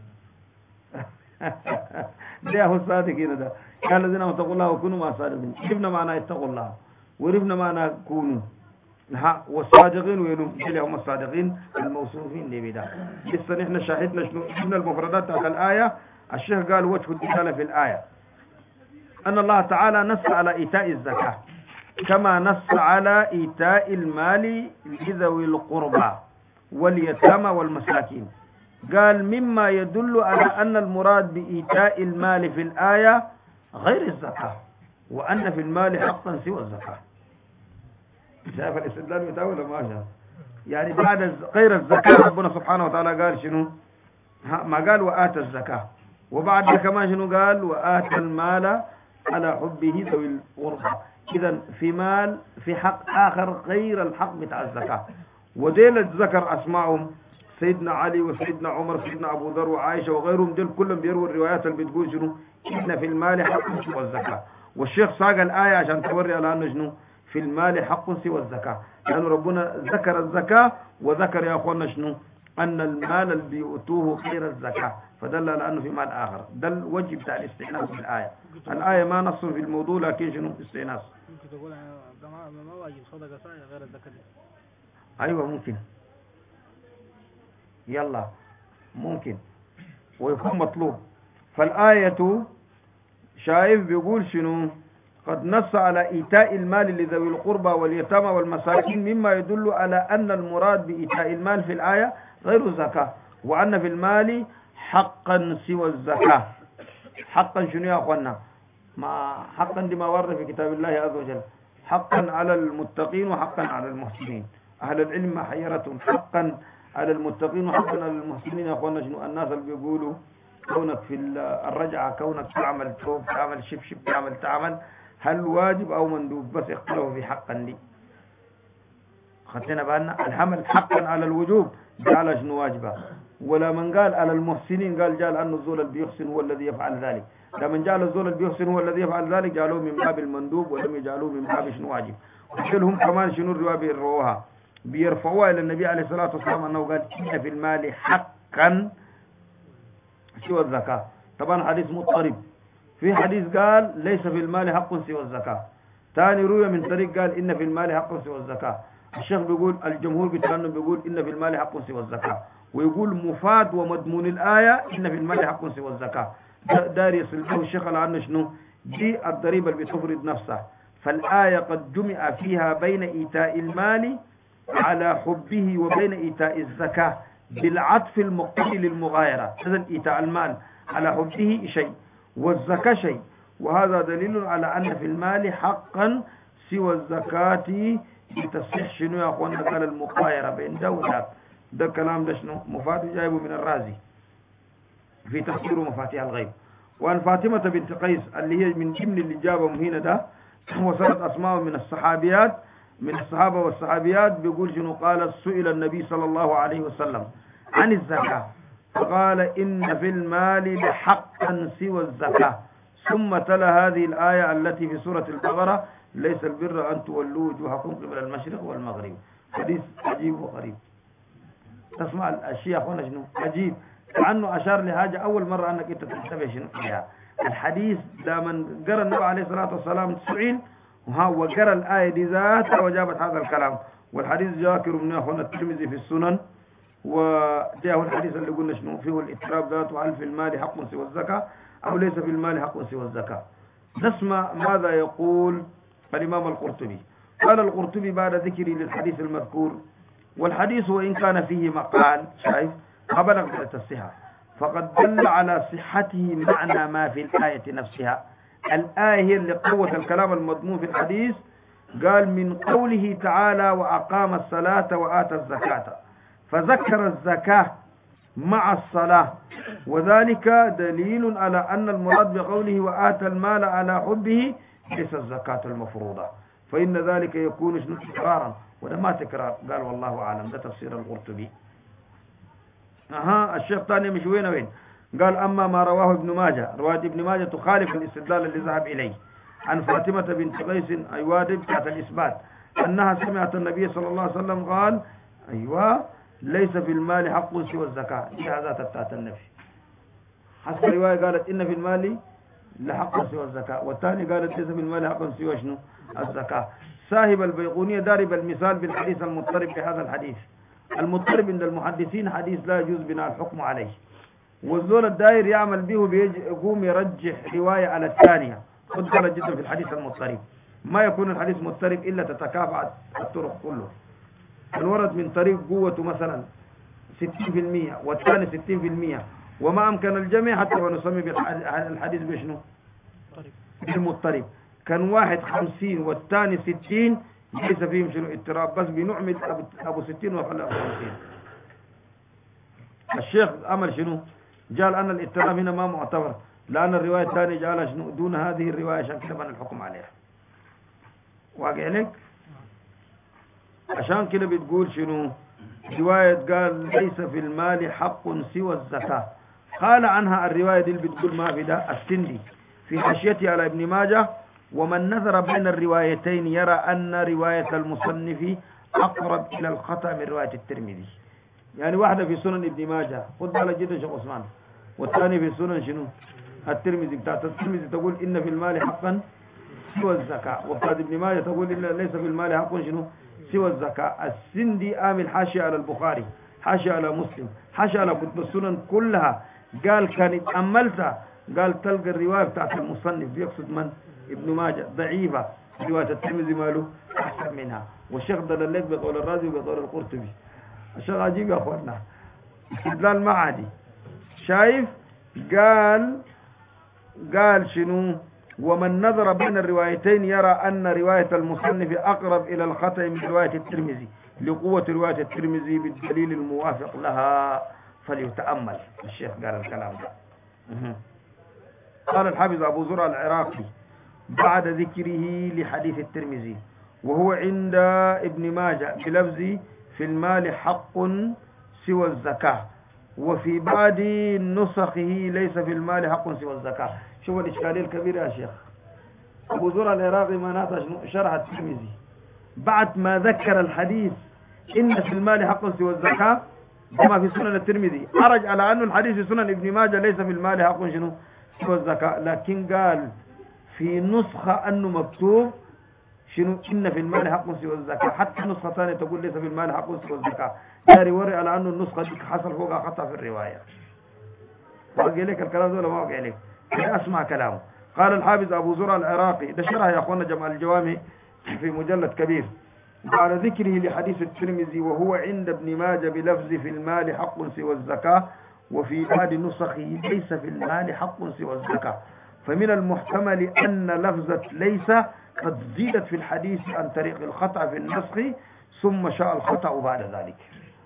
ده هو الصادق هنا. ده يا الذين آمنوا اتقوا الله وكونوا مع الصادقين. عرفنا معنى اتقوا الله وعرفنا معنى كونوا. والصادقين وينهم؟ هم الصادقين الموصوفين لبدا. لسه نحن شاهدنا شنو من المفردات على الآية. الشيخ قال وجه الدلالة في الآية أن الله تعالى نص على إيتاء الزكاة كما نص على إيتاء المال لذوي القربى واليتامى والمساكين. قال مما يدل على أن المراد بإيتاء المال في الآية غير الزكاة، وأن في المال حقا سوى الزكاة. شايف الاستدلال بتاعه ولا ما شاف؟ يعني بعد غير الزكاة ربنا سبحانه وتعالى قال شنو؟ ما قال وآتى الزكاة، وبعد كمان شنو قال؟ وآتى المال على حبه ذوي القربى. إذا في مال في حق آخر غير الحق بتاع الزكاة. وديل ذكر أسمائهم سيدنا علي وسيدنا عمر سيدنا أبو ذر وعائشة وغيرهم، ديل كلهم بيروا الروايات اللي بتقول شنو إن في المال حق سوى الزكاة. والشيخ ساق الآية عشان توري على أنه شنو في المال حق سوى الزكاة، لأن يعني ربنا ذكر الزكاة وذكر يا أخوانا شنو أن المال اللي بيؤتوه غير الزكاة، فدل على أنه في مال آخر. ده الوجه بتاع الاستئناس في الآية. الآية ما نص في الموضوع لكن شنو استئناس. ممكن تقول ما واجب صدقة غير الزكاة. أيوة ممكن، يلا ممكن ويكون مطلوب. فالآية شايف بيقول شنو قد نص على إيتاء المال لذوي القربى واليتامى والمساكين، مما يدل على أن المراد بإيتاء المال في الآية غير الزكاة، وأن في المال حقا سوى الزكاة. حقا شنو يا أخوانا؟ ما حقا دي ما ورد في كتاب الله عز وجل، حقا على المتقين وحقا على المحسنين. أهل العلم ما حيرتهم حقا على المتقين وحقا على المحسنين. يا أخوانا شنو الناس اللي بيقولوا كونك في الرجعة كونك تعمل توب تعمل شبشب تعمل هل واجب أو مندوب؟ بس اختلفوا في حقا دي. خدتنا بالنا الحمل حقا على الوجوب جعل شنو واجبه، ولا من قال على المحسنين قال جعل أن الزول اللي بيحسن هو الذي يفعل ذلك. لما جعل الزول اللي بيحسن هو الذي يفعل ذلك جعلوه من باب المندوب ولم يجعلوه من باب شنو واجب. وهم كمان شنو الرواية بيرفعوها إلى النبي عليه الصلاة والسلام أنه قال إن في المال حقا سوى الزكاة. طبعا حديث مضطرب. في حديث قال ليس في المال حق سوى الزكاة، ثاني روية من طريق قال إن في المال حق سوى الزكاة. الشيخ بيقول الجمهور بتاعنا بيقول إن في المال حق سوى الزكاة، ويقول مفاد ومضمون الآية إن في المال حق سوى الزكاة. دار يصل له الشيخ على أنه شنو دي الضريبة اللي بتفرض نفسها. فالآية قد جمع فيها بين إيتاء المال على حبه وبين إيتاء الزكاة بالعطف المقتضي للمغايرة. إذن إيتاء المال على حبه شيء والزكاة شيء، وهذا دليل على أن في المال حقا سوى الزكاة لتصح شنو يا أخوانا قال المغايرة بين دولة. ده كلام ده شنو مفاد جايبه من الرازي في تفسير مفاتيح الغيب. وأن فاطمة بنت قيس اللي هي من ضمن اللي جابهم هنا ده وصلت أسماء من الصحابيات من الصحابة والصحابيات. بيقول شنو قال سئل النبي صلى الله عليه وسلم عن الزكاة فقال إن في المال لحقا سوى الزكاة، ثم تلا هذه الآية التي في سورة البقرة ليس البر أن تولوا وجوهكم قبل المشرق والمغرب. حديث عجيب وغريب. تسمع الأشياء أخوانا شنو عجيب، كأنه أشار لحاجة أول مرة أنك أنت تنتبه شنو فيها. الحديث ده من قرأ النبي عليه الصلاة والسلام سئل وقرأ الآية دي ذاتها وجابت هذا الكلام. والحديث ذاكر من أخونا الترمذي في السنن، وجاءه الحديث اللي قلنا شنو فيه الإتراب ذاته هل في المال حق سوى الزكاة أو ليس في المال حق سوى الزكاة. نسمع ماذا يقول الإمام القرطبي. قال القرطبي بعد ذكري للحديث المذكور والحديث وإن كان فيه مقال شايف ما بلغ درجة الصحة فقد دل على صحته معنى ما في الآية نفسها. الآية هي اللي قوت الكلام المضمون في الحديث. قال من قوله تعالى وأقام الصلاة وآتى الزكاة، فذكر الزكاة مع الصلاة، وذلك دليل على أن المراد بقوله وآتى المال على حبه ليس الزكاة المفروضة، فإن ذلك يكون شنو تكرارا، وده ما تكرار. قال والله أعلم. ده تفسير القرطبي. الشيخ ثاني مش وين قال أما ما رواه ابن ماجه، رواية ابن ماجه تخالف الاستدلال اللي ذهب إليه عن فاطمة بنت قيس أيوة بتاعت الإثبات أنها سمعت النبي صلى الله عليه وسلم قال أيوة ليس في المال حق سوى الزكاة. دي هذا بتاعت النفي. حسب رواية قالت إن في المال لحق سوى الزكاة، والثاني قالت ليس في المال حق سوى شنو الزكاة. صاحب البيقونية دارب المثال بالحديث المضطرب بهذا الحديث. المضطرب عند المحدثين حديث لا يجوز بناء الحكم عليه، والزول الداير يعمل به بيقوم يرجح رواية على الثانية. خد بالك جدا في الحديث المضطرب، ما يكون الحديث مضطرب إلا تتكافأ الطرق كله. الورد من طريق قوته مثلا 60% والثاني 60%، وما أمكن الجميع حتى ونسمي بالحديث بشنو بالمضطرب. كان واحد 50 والثاني 60 ليس فيهم شنو اضطراب، بس بنعمل أبو 60 وخلى أبو 50. الشيخ عمل شنو قال أن الاضطراب هنا ما معتبر، لأن الرواية الثانية جعلها شنو دون هذه الرواية عشان كده بنى الحكم عليها. واقع لك. عشان كده بتقول شنو رواية قال ليس في المال حق سوى الزكاة. قال عنها الرواية دي اللي بتقول ما في ده السندي في حاشيته على ابن ماجه: ومن نظر بين الروايتين يرى أن رواية المصنف أقرب إلى الخطأ من رواية الترمذي. يعني واحدة في سنن ابن ماجه خد بالك جدا شيخ عثمان، والثاني في سنن شنو الترمذي. بتاعت الترمذي تقول إن في المال حقا سوى الزكاة، وبتاعت ابن ماجه تقول إن ليس في المال حق شنو سوى الزكاة. السندي آمل حاشية على البخاري، حاشية على مسلم، حاشية على كتب السنن كلها. قال كان اتأملتها قال تلقى الرواية بتاعت المصنف بيقصد من ابن ماجه ضعيفة، رواية الترمذي ماله أحسن منها. والشيخ دلالك بقول الرازي وبقول القرطبي. الشيخ عجيب يا أخوانا، استدلال معادي. شايف قال شنو ومن نظر بين الروايتين يرى أن رواية المصنف أقرب إلى الخطأ من رواية الترمذي لقوة رواية الترمذي بالدليل الموافق لها فليتأمل. الشيخ قال الكلام ده. قال الحافظ أبو زرع العراقي بعد ذكره لحديث الترمذي وهو عند ابن ماجه بلفظ في المال حق سوى الزكاة، وفي بعض نسخه ليس في المال حق سوى الزكاة. شوف الإشكالية الكبيرة يا شيخ. أبو زرع العراقي معناته شرح الترمذي بعد ما ذكر الحديث إن في المال حق سوى الزكاة كما في سنن الترمذي، أرج على أن الحديث في سنن ابن ماجه ليس في المال حق شنو سوى الزكاة، لكن قال في نسخة أنه مكتوب شنو إن في المال حق سوى الزكاة. حتى نسخة ثانية تقول ليس في المال حق سوى الزكاة. داري وري على أنه النسخة دي حصل فوقها خطأ في الرواية. واقع لك الكلام ده ولا ما واقع لك؟ اسمع كلامه. قال الحافظ أبو زرع العراقي ده شرح يا أخوانا جمع الجوامع في مجلد كبير بعد ذكره لحديث الترمذي وهو عند ابن ماجه بلفظ في المال حق سوى الزكاة، وفي بعض نسخه ليس في المال حق سوى الزكاة، فمن المحتمل أن لفظة ليس قد زيدت في الحديث عن طريق الخطأ في النسخ ثم شاء الخطأ بعد ذلك.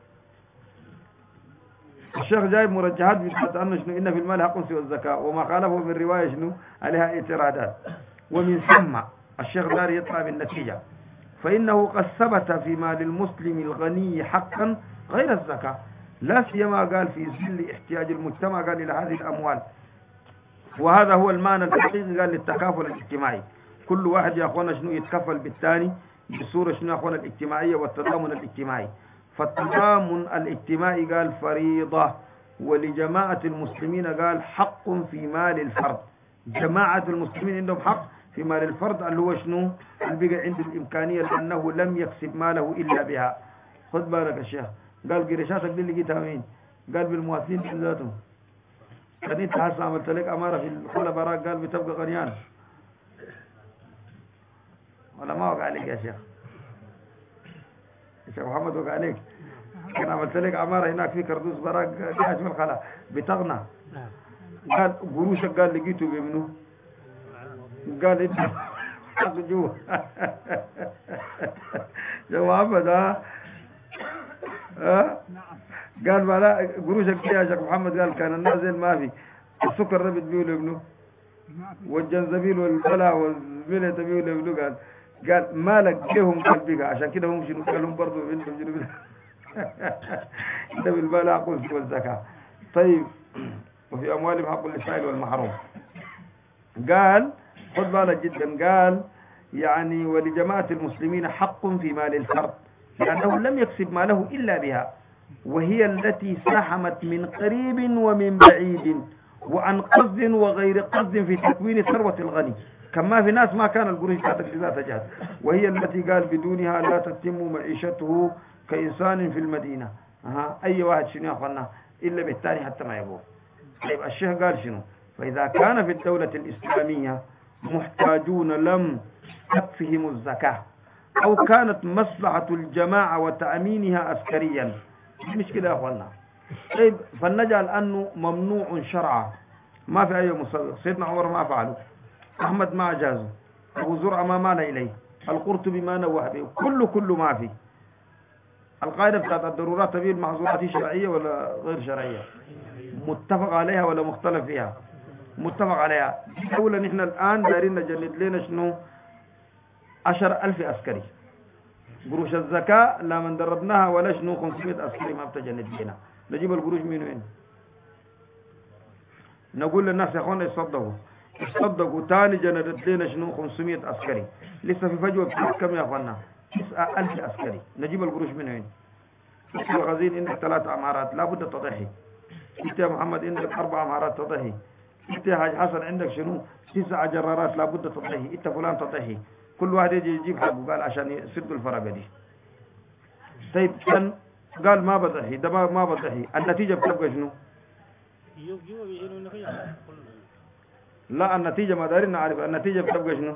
الشيخ جايب مرجحات بتاعت أنه شنو إن في المال حق سوى الزكاة، وما خالفه في الرواية شنو عليها اعتراضات. ومن ثم الشيخ دار يطلع بالنتيجة فإنه قد ثبت في مال المسلم الغني حقا غير الزكاة، لا سيما قال في ظل احتياج المجتمع قال إلى هذه الأموال، وهذا هو المعنى الحقيقي قال للتكافل الاجتماعي. كل واحد يا أخوانا شنو يتكفل بالثاني بصورة شنو يا أخوانا الاجتماعية والتضامن الاجتماعي. فالتضامن الاجتماعي قال فريضة، ولجماعة المسلمين قال حق في مال الفرد. جماعة المسلمين عندهم حق في مال الفرد اللي هو شنو اللي بقى عنده الإمكانية لأنه لم يكسب ماله إلا بها. خد بالك يا شيخ، قال قرشاتك دي اللي لقيتها مين؟ قال بالمواطنين ذاتهم. كان انت هسه عملت لك أمارة في كل براك قال بتبقى غنيان ولا ما وقع عليك يا شيخ؟ الشيخ محمد وقع عليك؟ كان عملت لك عمارة هناك في كردوس براك جاهز من الخلا بتغنى. قال قروشك قال لقيته بمنو؟ قال انت حق جوا يا محمد قال ما لا قروشك يا شيخ محمد. قال كان النازل ما في السكر ربط بيه لابنه والجنزبيل والبلع والزبيلة تبيه لابنه. قال مالك جيهم قلبك عشان كده هم شنو قالهم برضو انتم شنو ده بالبلع قلت والزكاة. طيب وفي أموالهم حق للسائل والمحروم. قال خذ بالك جدا، قال يعني ولجماعة المسلمين حق في مال الفرد لأنه لم يكسب ماله إلا بها، وهي التي ساهمت من قريب ومن بعيد وعن قصد وغير قصد في تكوين ثروة الغني. كما في ناس ما كان القروش تحت ذات جهد، وهي التي قال بدونها لا تتم معيشته كإنسان في المدينة. أي واحد شنو يا أخوانا إلا بالتالي حتى ما يبوه. طيب الشيخ قال شنو؟ فإذا كان في الدولة الإسلامية محتاجون لم تكفهم الزكاة أو كانت مصلحة الجماعة وتأمينها عسكريا، مش كده يا أخوانا. طيب فلنجعل أنه ممنوع شرعا، ما في أي مسوغ. سيدنا عمر ما فعله، أحمد ما أجازه، أبو زرع ما مال إليه، القرطبي ما نوه به، كله ما في. القاعدة بتاعت الضرورات تبيه المحظورات شرعية ولا غير شرعية؟ متفق عليها ولا مختلف فيها؟ متفق عليها. أولا نحن الآن دارين نجلد لنا شنو 10,000 عسكري. قروش الزكاة لا من دربناها ولا شنو 500 عسكري ما بتجند بينا. نجيب القروش من وين؟ نقول للناس يا اخوانا يصدقوا تاني جندت لنا شنو 500 عسكري. لسه في فجوة كم يا اخوانا؟ 9,000 عسكري. نجيب القروش من وين؟ انت غزين عندك 3 عمارات لابد تضحي. انت يا محمد عندك 4 عمارات تضحي. انت يا حاج حسن عندك شنو 9 جرارات لابد تضحي. انت فلان تضحي. كل واحد يجي يجيب حقه قال عشان يسدوا الفرقة دي. طيب كان قال ما بضحي ده ما بضحي، النتيجة بتبقى شنو؟ لا النتيجة ما دارين نعرف النتيجة بتبقى شنو؟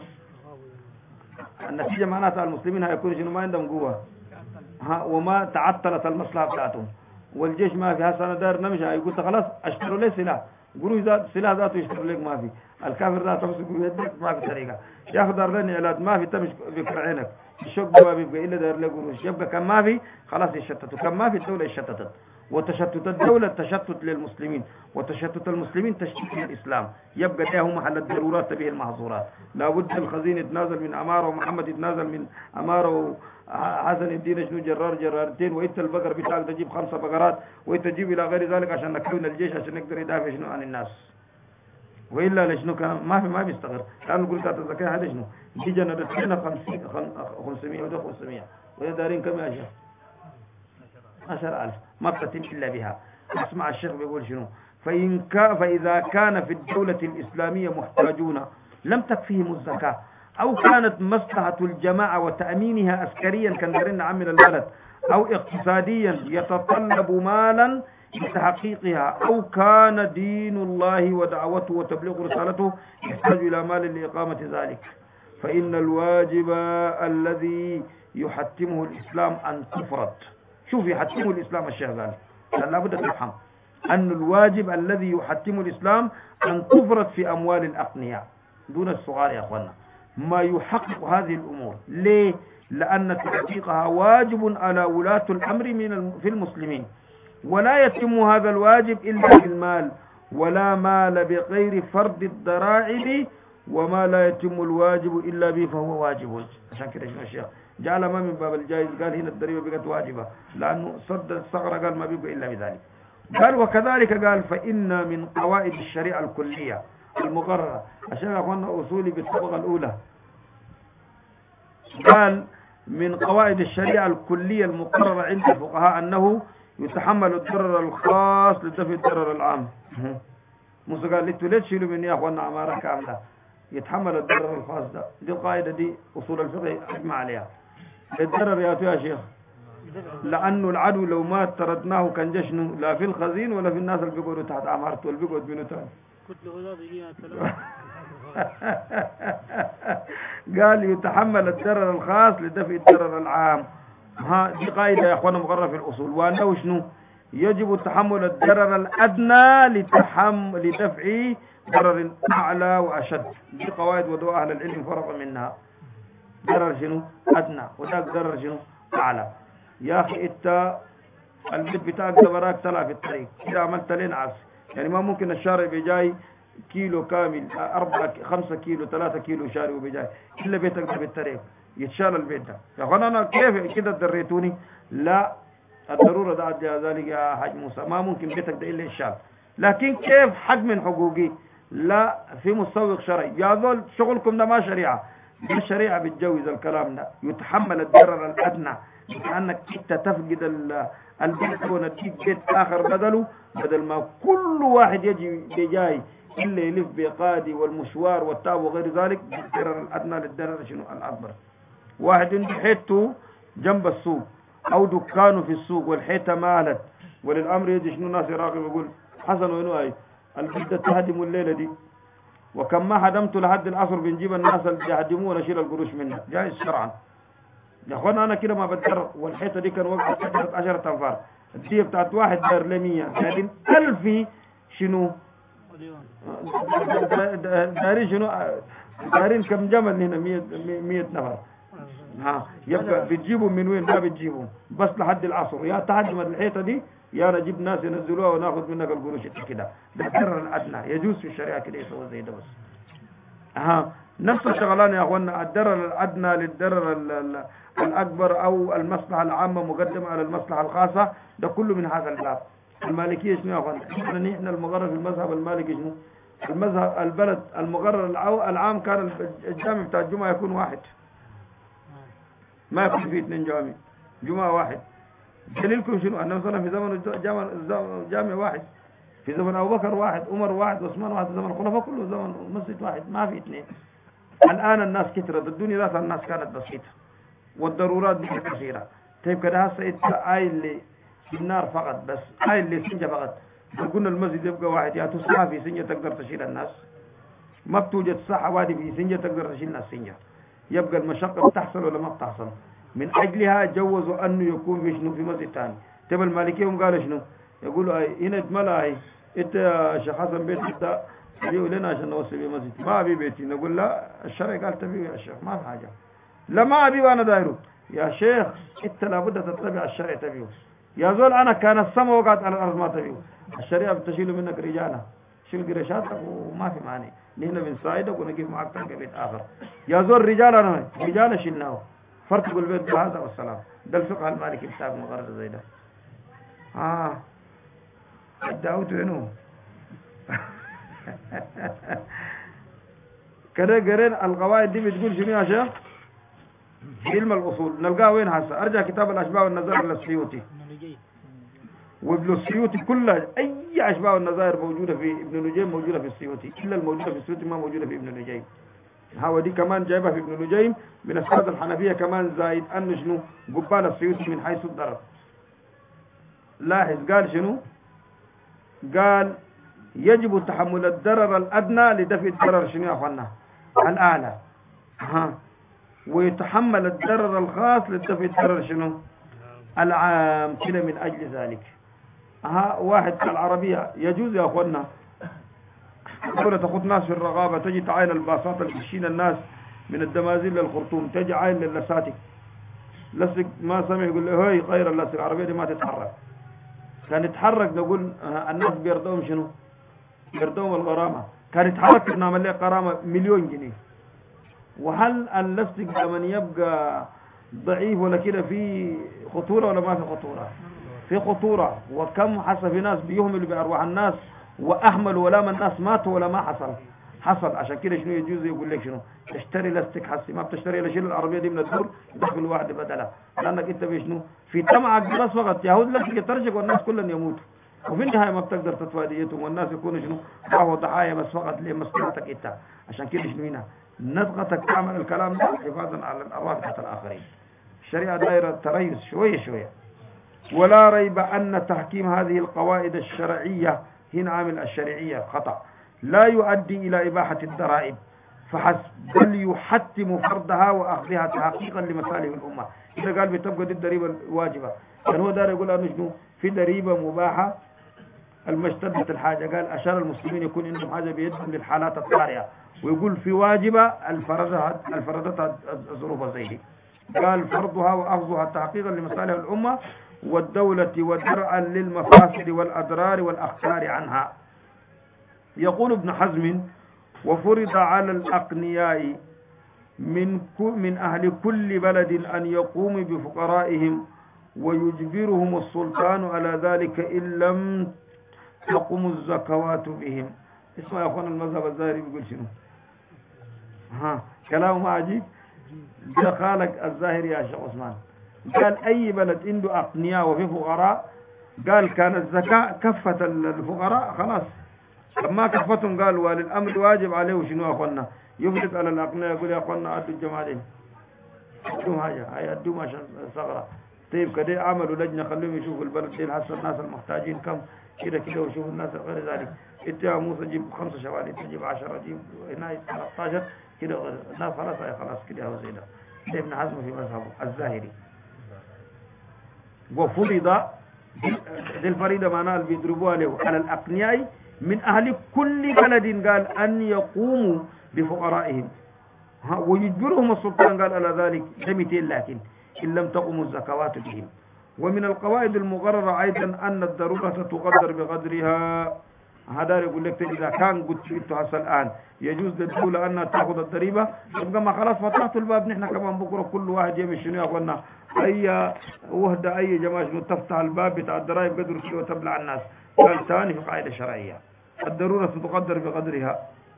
النتيجة معناتها المسلمين هيكون شنو ما عندهم قوة وما تعطلت المصلحة بتاعتهم والجيش ما في. هسه انا داير نمشي يقول خلاص اشتروا لي سلاح، قروش ذات سلاح ذاته يشتروا لك ما في. الكافر ذاته بس يقول يدك ما في طريقة ياخذ لنا علاج ما في تمشي بكر عينك الشوق ما بيبقى الا داير له قروش يبقى كان ما في خلاص يشتتوا كان ما في الدولة يشتتت. وتشتت الدولة تشتت للمسلمين وتشتت المسلمين تشتت للإسلام. يبقى ده هو محل الضرورات تبيه المحظورات. لابد الخزين يتنازل من أماره ومحمد يتنازل من أماره حسن يدينا شنو جرارتين وإنت البقر بتاعك تجيب 5 بقرات وإنت تجيب إلى غير ذلك عشان نكون الجيش عشان نقدر يدافع شنو عن الناس. وإلا لشنو كان ما بيستغر. كانوا نقول كانت الزكاة هذا شنو دي جنرت لنا 500 وده 500 وده دارين كم يا شيخ 10,000 ما بتتم إلا بها. اسمع الشيخ بيقول شنو فإذا كان في الدولة الإسلامية محتاجون لم تكفيهم الزكاة أو كانت مصلحة الجماعة وتأمينها عسكريا كان دارين عامل البلد أو اقتصاديا يتطلب مالا لتحقيقها أو كان دين الله ودعوته وتبليغ رسالته يحتاج إلى مال لإقامة ذلك فإن الواجب الذي يحتمه الإسلام أن تفرض. شوف يحتمه الإسلام الشيخ قال لابد تفهم أن الواجب الذي يحتمه الإسلام أن تفرض في أموال الأغنياء دون الصغار يا أخوانا ما يحقق هذه الأمور. ليه؟ لأن تحقيقها واجب على ولاة الأمر في المسلمين ولا يتم هذا الواجب إلا بالمال ولا مال بغير فرض الضرائب وما لا يتم الواجب إلا به فهو واجب. عشان كده يا شيخ جعل ما من باب الجائز قال هنا الضريبة بقت واجبة لأنه صد الثغرة قال ما بيبقى إلا بذلك. قال وكذلك قال فإن من قواعد الشريعة الكلية المقررة عشان أخوانا أصولي بالطبقة الأولى قال من قواعد الشريعة الكلية المقررة عند الفقهاء أنه يتحمل الضرر الخاص لدفع الضرر العام. موسى قال لي تولد شيلوا مني يا أخوانا عمارة كاملة يتحمل الضرر الخاص ده. دي القاعدة دي أصول الفقه أجمع عليها. الضرر يا شيخ لأنه العدو لو ما طردناه كان جشنه لا في الخزين ولا في الناس اللي بيقعدوا تحت عمارته اللي بيقعد منه تاني. قال يتحمل الضرر الخاص لدفع الضرر العام. دي قاعدة يا أخوانا مقررة في الأصول. وأنه شنو يجب تحمل الضرر الأدنى لدفع ضرر أعلى وأشد. دي قواعد وضوء أهل العلم فرق منها. ضرر شنو أدنى وذاك ضرر شنو أعلى. يا أخي أنت البيت بتاعك ده براك طلع في الطريق كده عملت لين عصر يعني ما ممكن الشارع بيجاي كيلو كامل 5 كيلو 3 كيلو شارع وبيجاي إلا بيتك ده بالطريق يتشال البيت ده. يا أخوانا أنا كيف كده دريتوني؟ لا الضرورة ده أدي ذلك يا حاج موسى ما ممكن بيتك ده إلا يتشال. لكن كيف حق من حقوقي؟ لا في مسوق شرعي يا ذول شغلكم ده ما شريعة. الشريعة بتجوز الكلام ده يتحمل الضرر الأدنى لأنك انت تفقد البيت ونديك بيت آخر بدل ما كل واحد يجي جاي إلا يلف بقادي والمشوار والتعب وغير ذلك الضرر الأدنى للضرر شنو الأكبر. واحد عنده حيته جنب السوق أو دكانه في السوق والحيطة مالت وللأمر يجي شنو ناس يراقب يقول حسن وينو هاي البيت تهدم الليلة دي وكم ما هدمته لحد العصر بنجيب الناس اللي يهدموه ونشيل القروش منه جائز شرعا. يا اخوانا انا كده ما بتضرر والحيطه دي كان وقت 10 انفار الديه بتاعت واحد دار ل 100 لكن 1000 شنو دارين شنو دارين كم جمل هنا 100 نفر. يبقى بتجيبوا من وين؟ ما بتجيبوا بس لحد العصر يا تهدم الحيطه دي يا نجيب ناس ينزلوها وناخذ منك القروش كده. ده الضرر الادنى يجوز في الشريعه كده يسوي زي ده بس. نفس الشغلان يا أخوانا، الضرر الأدنى للضرر الأكبر أو المصلحة العامة مقدمة على المصلحة الخاصة، ده كله من هذا الباب. المالكية شنو يا أخوانا؟ نحن المقرر في المذهب المالكي شنو؟ المذهب البلد المقرر العام كان الجامع بتاع الجمعة يكون واحد، ما يكون فيه 2 جمعة واحد. دليلكم شنو؟ أنه مثلا في زمن جامع واحد، في زمن أبو بكر واحد، عمر واحد، عثمان واحد، زمن الخلفاء كله زمن مسجد واحد، ما في 2. الآن الناس كثرت، الدنيا ذات الناس كانت بسيطة والضرورات بقت كثيرة. طيب كده هسه انت اللي في النار فقط، بس اللي سنجة فقط. لو قلنا المسجد يبقى واحد، يا تصحى في سنجة تقدر تشيل الناس، ما بتوجد صحة وادي في سنجة تقدر تشيل الناس سنجة، يبقى المشقة بتحصل ولا ما بتحصل؟ من أجلها جوزوا أنه يكون في شنو في مسجد ثاني. طيب المالكية هم قالوا شنو؟ يقولوا هنا اتملى انت يا شيخ حسن بيتك تبيه لنا عشان نوصل به مسجد، ما أبي بيتي. نقول لا، الشرع قال تبيه يا شيخ، ما في حاجة. لا ما أبي وأنا دايره يا شيخ، انت لابد تتبع الشرع تبيه. يا زول أنا كان السماء وقعت على الأرض ما تبيه. الشريعة بتشيل منك رجالة، شيل قرشاتك وما في معنى، نحن بنساعدك ونجيب معك تلقى بيت آخر. يا زول رجال، أنا رجال شلناه، فرتقوا البيت بهذا والسلام. ده الفقه المالكي بتاعك مقرر زي ده. الدعوت وينه كده قرين القواعد دي بتقول شنو يا شيخ؟ علم الأصول نلقاه وين هسه؟ أرجع كتاب الأشباه والنظائر للسيوطي، وابن السيوطي كلها أي أشباه والنظائر موجودة في ابن نجيم، موجودة في السيوطي، إلا الموجودة في السيوطي ما موجودة في ابن نجيم. دي كمان جايبها في ابن نجيم من أسباب الحنفية كمان، زايد أنه شنو؟ قبال السيوطي من حيث الضرر. لاحظ قال شنو؟ قال يجب تحمل الضرر الأدنى لدفع الضرر شنو يا أخوانا؟ الأعلى. ويتحمل الضرر الخاص لدفع الضرر شنو؟ العام. كده من أجل ذلك واحد العربية يجوز يا أخوانا دولة تأخذ ناس في الرغابة، تجي تعاين الباصات اللي تشيل الناس من الدمازيل للخرطوم، تجي عاين للساتك لسك ما سمع يقول له هاي غير اللسك، العربية دي ما تتحرك. كان يتحرك نقول الناس بيرضوهم شنو؟ بيرضوهم الغرامة. كان يتحرك نعمل له غرامة 1,000,000 جنيه. وهل اللسك لمن يبقى ضعيف ولا كده في خطورة ولا ما في خطورة؟ في خطورة. وكم حصل في ناس بيهملوا بأرواح الناس وأحملوا ولا من الناس ماتوا ولا ما حصل. عشان كده شنو يجوز يقول لك شنو؟ تشتري لستك حسي، ما بتشتري الا شيل العربية دي من الدور يدخل واحد بدلها، لأنك انت بشنو؟ في طمعك بس فقط يهود لك يترجق والناس كلهم يموتوا، وفي النهاية ما بتقدر تدفع ديتهم والناس يكونوا شنو؟ راحوا ضحايا بس فقط لمصلحتك انت. عشان كده شنو هنا؟ نضغطك تعمل الكلام ده حفاظا على الأرواح بتاعت الآخرين. الشريعة دائرة تريث شوية. ولا ريب أن تحكيم هذه القواعد الشرعية هنا عامل الشرعية خطأ لا يؤدي إلى إباحة الضرائب فحسب، بل يحتم فرضها وأخذها تحقيقا لمصالح الأمة. إذا قال بتبقى دي الضريبة الواجبة، كان هو دار يقول أنه شنو؟ في ضريبة مباحة المشتدة الحاجة، قال أشار المسلمين يكون عندهم حاجة بيدهم للحالات الطارئة، ويقول في واجبة الفرضتها الظروف زي دي، قال فرضها وأخذها تحقيقا لمصالح الأمة والدولة ودرعا للمفاسد والأضرار والأخطار عنها. يقول ابن حزم: وفرض على الأغنياء من أهل كل بلد أن يقوموا بفقرائهم ويجبرهم السلطان على ذلك إن لم تقم الزكوات بهم. اسمع يا أخوان، المذهب الظاهري بيقول شنو؟ كلامه عجيب. قالك الظاهري يا شيخ عثمان، قال أي بلد عنده أغنياء وفي فقراء، قال كان الزكاة كفة الفقراء خلاص، ما كفتهم قال وللأمر واجب عليه شنو يا أخوانا؟ يفرض على الأغنياء، يقول يا أخوانا أدوا الجماعة دي أدوهم حاجة، هاي أدوهم عشان ثغرة. طيب كده عملوا لجنة خليهم يشوفوا البلد دي حسب الناس المحتاجين كم كده ويشوفوا الناس غير ذلك. انت يا موسى جيب 5 شوال، انت جيب 10، جيب هنا 13 كده، الناس خلاص كده هو زي ده. ده ابن حزم في مذهبه الظاهري. وفرض دي الفريضة معناها اللي بيضربوها له على الأغنياء من أهل كل بلد، قال أن يقوموا بفقرائهم ويجبرهم السلطان قال على ذلك دمتين، لكن إن لم تقوم الزكوات بهم. ومن القواعد المقررة أيضا أن الضرورة تقدر بقدرها، هذا يقول لك إذا كان قلت هسه الآن يجوز للدولة أنها تأخذ الضريبة، يبقى ما خلاص فتحتوا الباب. نحن كمان بكرة كل واحد يمشي شنو يا أخوانا، أي وحدة أي جماعة شنو تفتح الباب بتاع الضرائب قدر كيلو وتبلع الناس. قال ثاني في قاعدة شرعية الضرورة تقدر بقدرها،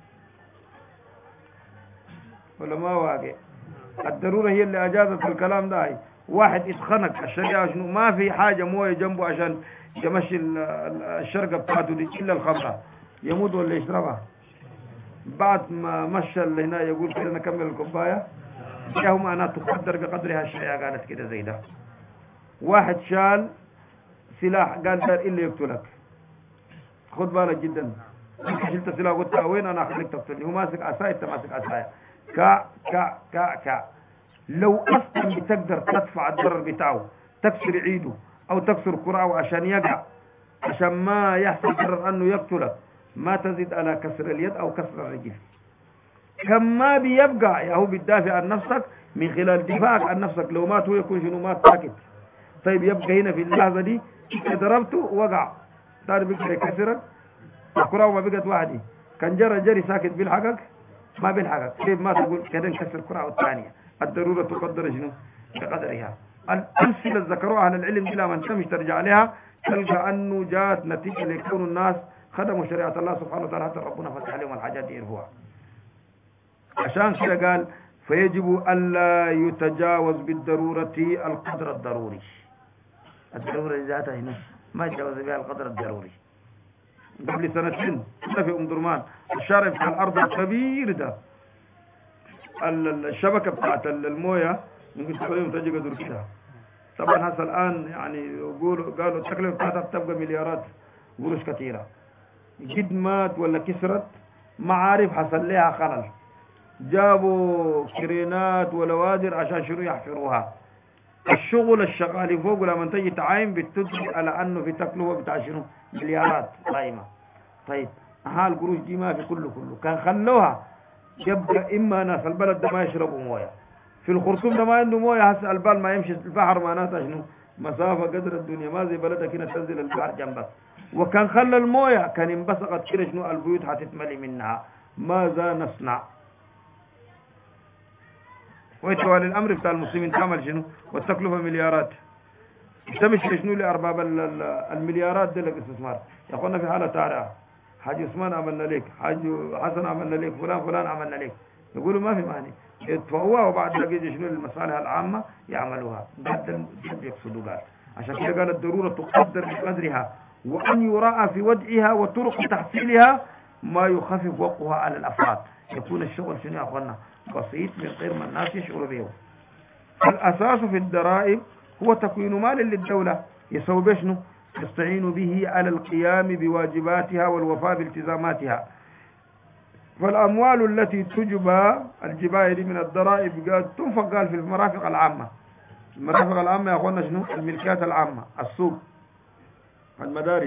ولا ما واقع؟ الضرورة هي اللي أجازت الكلام ده. واحد اتخنق الشريعة شنو ما في حاجة موية جنبه عشان يمشي الشرقة بتاعته دي إلا الخمرة، يموت ولا يشربها. بعد ما مشى اللي هنا يقول كده نكمل الكوباية، ياهو معناه تقدر بقدرها. الشريعة قالت كده زي ده. واحد شال سلاح قال دار إلا يقتلك، خد بالك جدا. انت شلت سلاح قلت وين انا اخليك تقتلني، هو ماسك عصاية انت ماسك عصاية. كع كع كع كع. لو اصلا بتقدر تدفع الضرر بتاعه، تكسر عيده او تكسر كرعه عشان يقع، عشان ما يحصل ضرر انه يقتلك، ما تزيد على كسر اليد او كسر الرجل. كم ما بيبقى يا هو بتدافع عن نفسك من خلال دفاعك عن نفسك. لو مات هو يكون شنو مات ساكت. طيب يبقى هنا في اللحظة دي ضربته وقع، تعرف بيقدر يكسرك الكرة وما بقت واحدة. كان جري ساكت بالحقك ما بالحقك. كيف ما تقول كده نكسر الكرة الثانية. الضرورة تقدر شنو بقدرها. الأمثلة ذكروها أهل العلم بلا ما انت مش ترجع عليها، تلقى أنه جاءت نتيجة ليكون الناس خدموا شريعة الله سبحانه وتعالى حتى ربنا فتح عليهم الحاجات دي يرفوها. عشان كده قال فيجب ألا يتجاوز بالضرورة القدر الضروري. الضرورة ذاتها هنا ما يتجاوز بها القدر الضروري. قبل سنتين كنا في درمان الشارع بتاع الأرض الكبير ده، الشبكة بتاعت الموية ممكن تخليهم تجي قدر كده. طبعا هسه الآن يعني قالوا التكلفة بتاعتها بتبقى مليارات قروش كثيرة. جد مات ولا كسرت ما عارف حصل لها خلل، جابوا كرينات ولوادر عشان شنو يحفروها. الشغل الشغال فوق لما تجي تعاين بتدرك على انه في تكلفه بتاع شنو مليارات قائمه. طيب القروش دي ما في كله كان خلوها يبقى اما ناس البلد ده ما يشربوا مويه، في الخرطوم ده ما عنده مويه. هسه البال ما يمشي البحر معناتها شنو مسافه قدر الدنيا، ما زي بلدك هنا تنزل البحر جنبك. وكان خلى المويه كان انبسقت كده شنو البيوت حتتملي منها. ماذا نصنع؟ ويتوالي الامر بتاع المسلمين تعمل شنو والتكلفه مليارات. تمشي شنو لارباب المليارات دي للاستثمار. يا اخوانا في حاله طارئه، حاج عثمان عملنا لك، حاج حسن عملنا لك، فلان عملنا لك، يقولوا ما في مانع يدفعوها وبعد لقيت شنو المصالح العامه يعملوها. ده يقصدوا. قال عشان كده قال الضروره تقدر بقدرها، وان يراعى في ودعها وطرق تحصيلها ما يخفف وقعها على الافراد. يكون الشغل شنو يا اخوانا بسيط من غير ما الناس يشعروا به. الأساس في الضرائب هو تكوين مال للدولة يسوي بشنو يستعين به على القيام بواجباتها والوفاء بالتزاماتها. فالأموال التي تجبى الجبائر من الضرائب قد تنفق قال في المرافق العامة. المرافق العامة يا أخوانا شنو الملكات العامة، السوق، المدارس،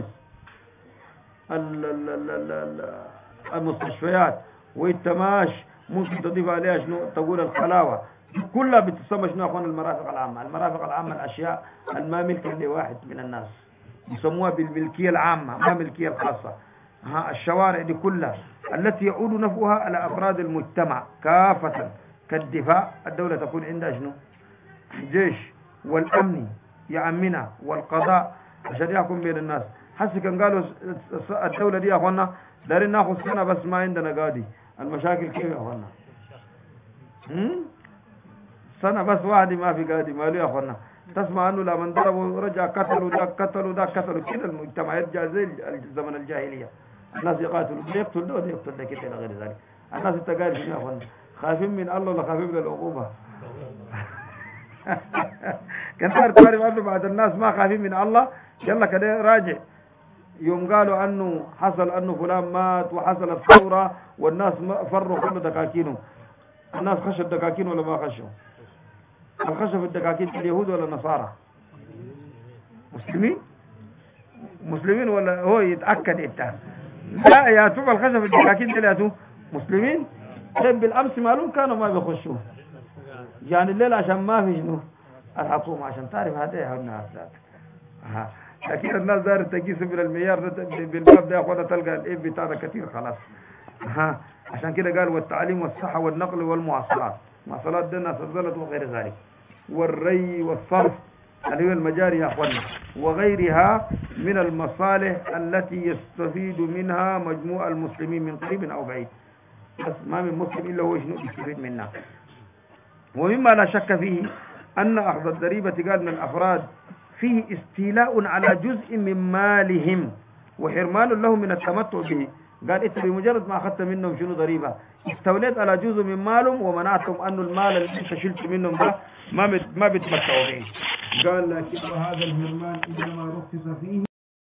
المستشفيات، والتماش ممكن تضيف عليها شنو تقول الخلاوة، كلها بتسمى شنو يا اخوان المرافق العامة. المرافق العامة الاشياء الما ملكا لواحد من الناس يسموها بالملكية العامة ما ملكية الخاصة. الشوارع دي كلها التي يعود نفعها على افراد المجتمع كافة كالدفاع. الدولة تكون عندها شنو جيش والامن يأمنها والقضاء عشان يحكم بين الناس. حسي كان قالوا الدولة دي يا اخوانا دارين ناخذ سنة بس ما عندنا قاضي. المشاكل كيف يا اخوانا؟ سنة بس واحد ما في قاضي ماله يا اخوانا. تسمع انه لما ضربوا رجع قتلوا ده قتلوا كده. المجتمع يرجع زي زمن الجاهلية، الناس يقاتلوا ده يقتل ده يقتل ده كده الى غير ذلك. الناس تقال يا اخوانا خايفين من الله ولا خايفين من العقوبة؟ كان تعرف انه بعض الناس ما خايفين من الله. يلا كده راجع يوم قالوا انه حصل انه فلان مات وحصلت ثورة والناس فروا كل دكاكينهم. الناس خشوا الدكاكين ولا ما خشوا؟ الخشوا في الدكاكين اليهود ولا النصارى؟ مسلمين ولا هو يتأكد انت؟ لا يا توب الخشوا في الدكاكين دي يا مسلمين. طيب بالامس مالهم كانوا ما بيخشوا يعني الليل عشان ما في شنو الحكومة عشان تعرف هذا يا الناس. لكن الناس دار تقيس من المعيار بالباب ده يا اخوانا تلقى الايه بتاع ده كتير خلاص. ها عشان كده قال والتعليم والصحة والنقل والمواصلات، مواصلات دي الناس الزلط وغير ذلك، والري والصرف اللي هو المجاري يا اخوانا، وغيرها من المصالح التي يستفيد منها مجموع المسلمين من قريب او بعيد. بس ما من مسلم الا هو شنو يستفيد منها. ومما لا شك فيه ان اخذ الضريبة قال من الافراد فيه استيلاء على جزء من مالهم وحرمان لهم من التمتع به. قال انت بمجرد ما اخذت منهم شنو ضريبه استوليت على جزء من مالهم ومنعتهم انه المال اللي انت شلت منهم ده ما بيتمتعوا به. قال لكن هذا الحرمان انما رخص فيه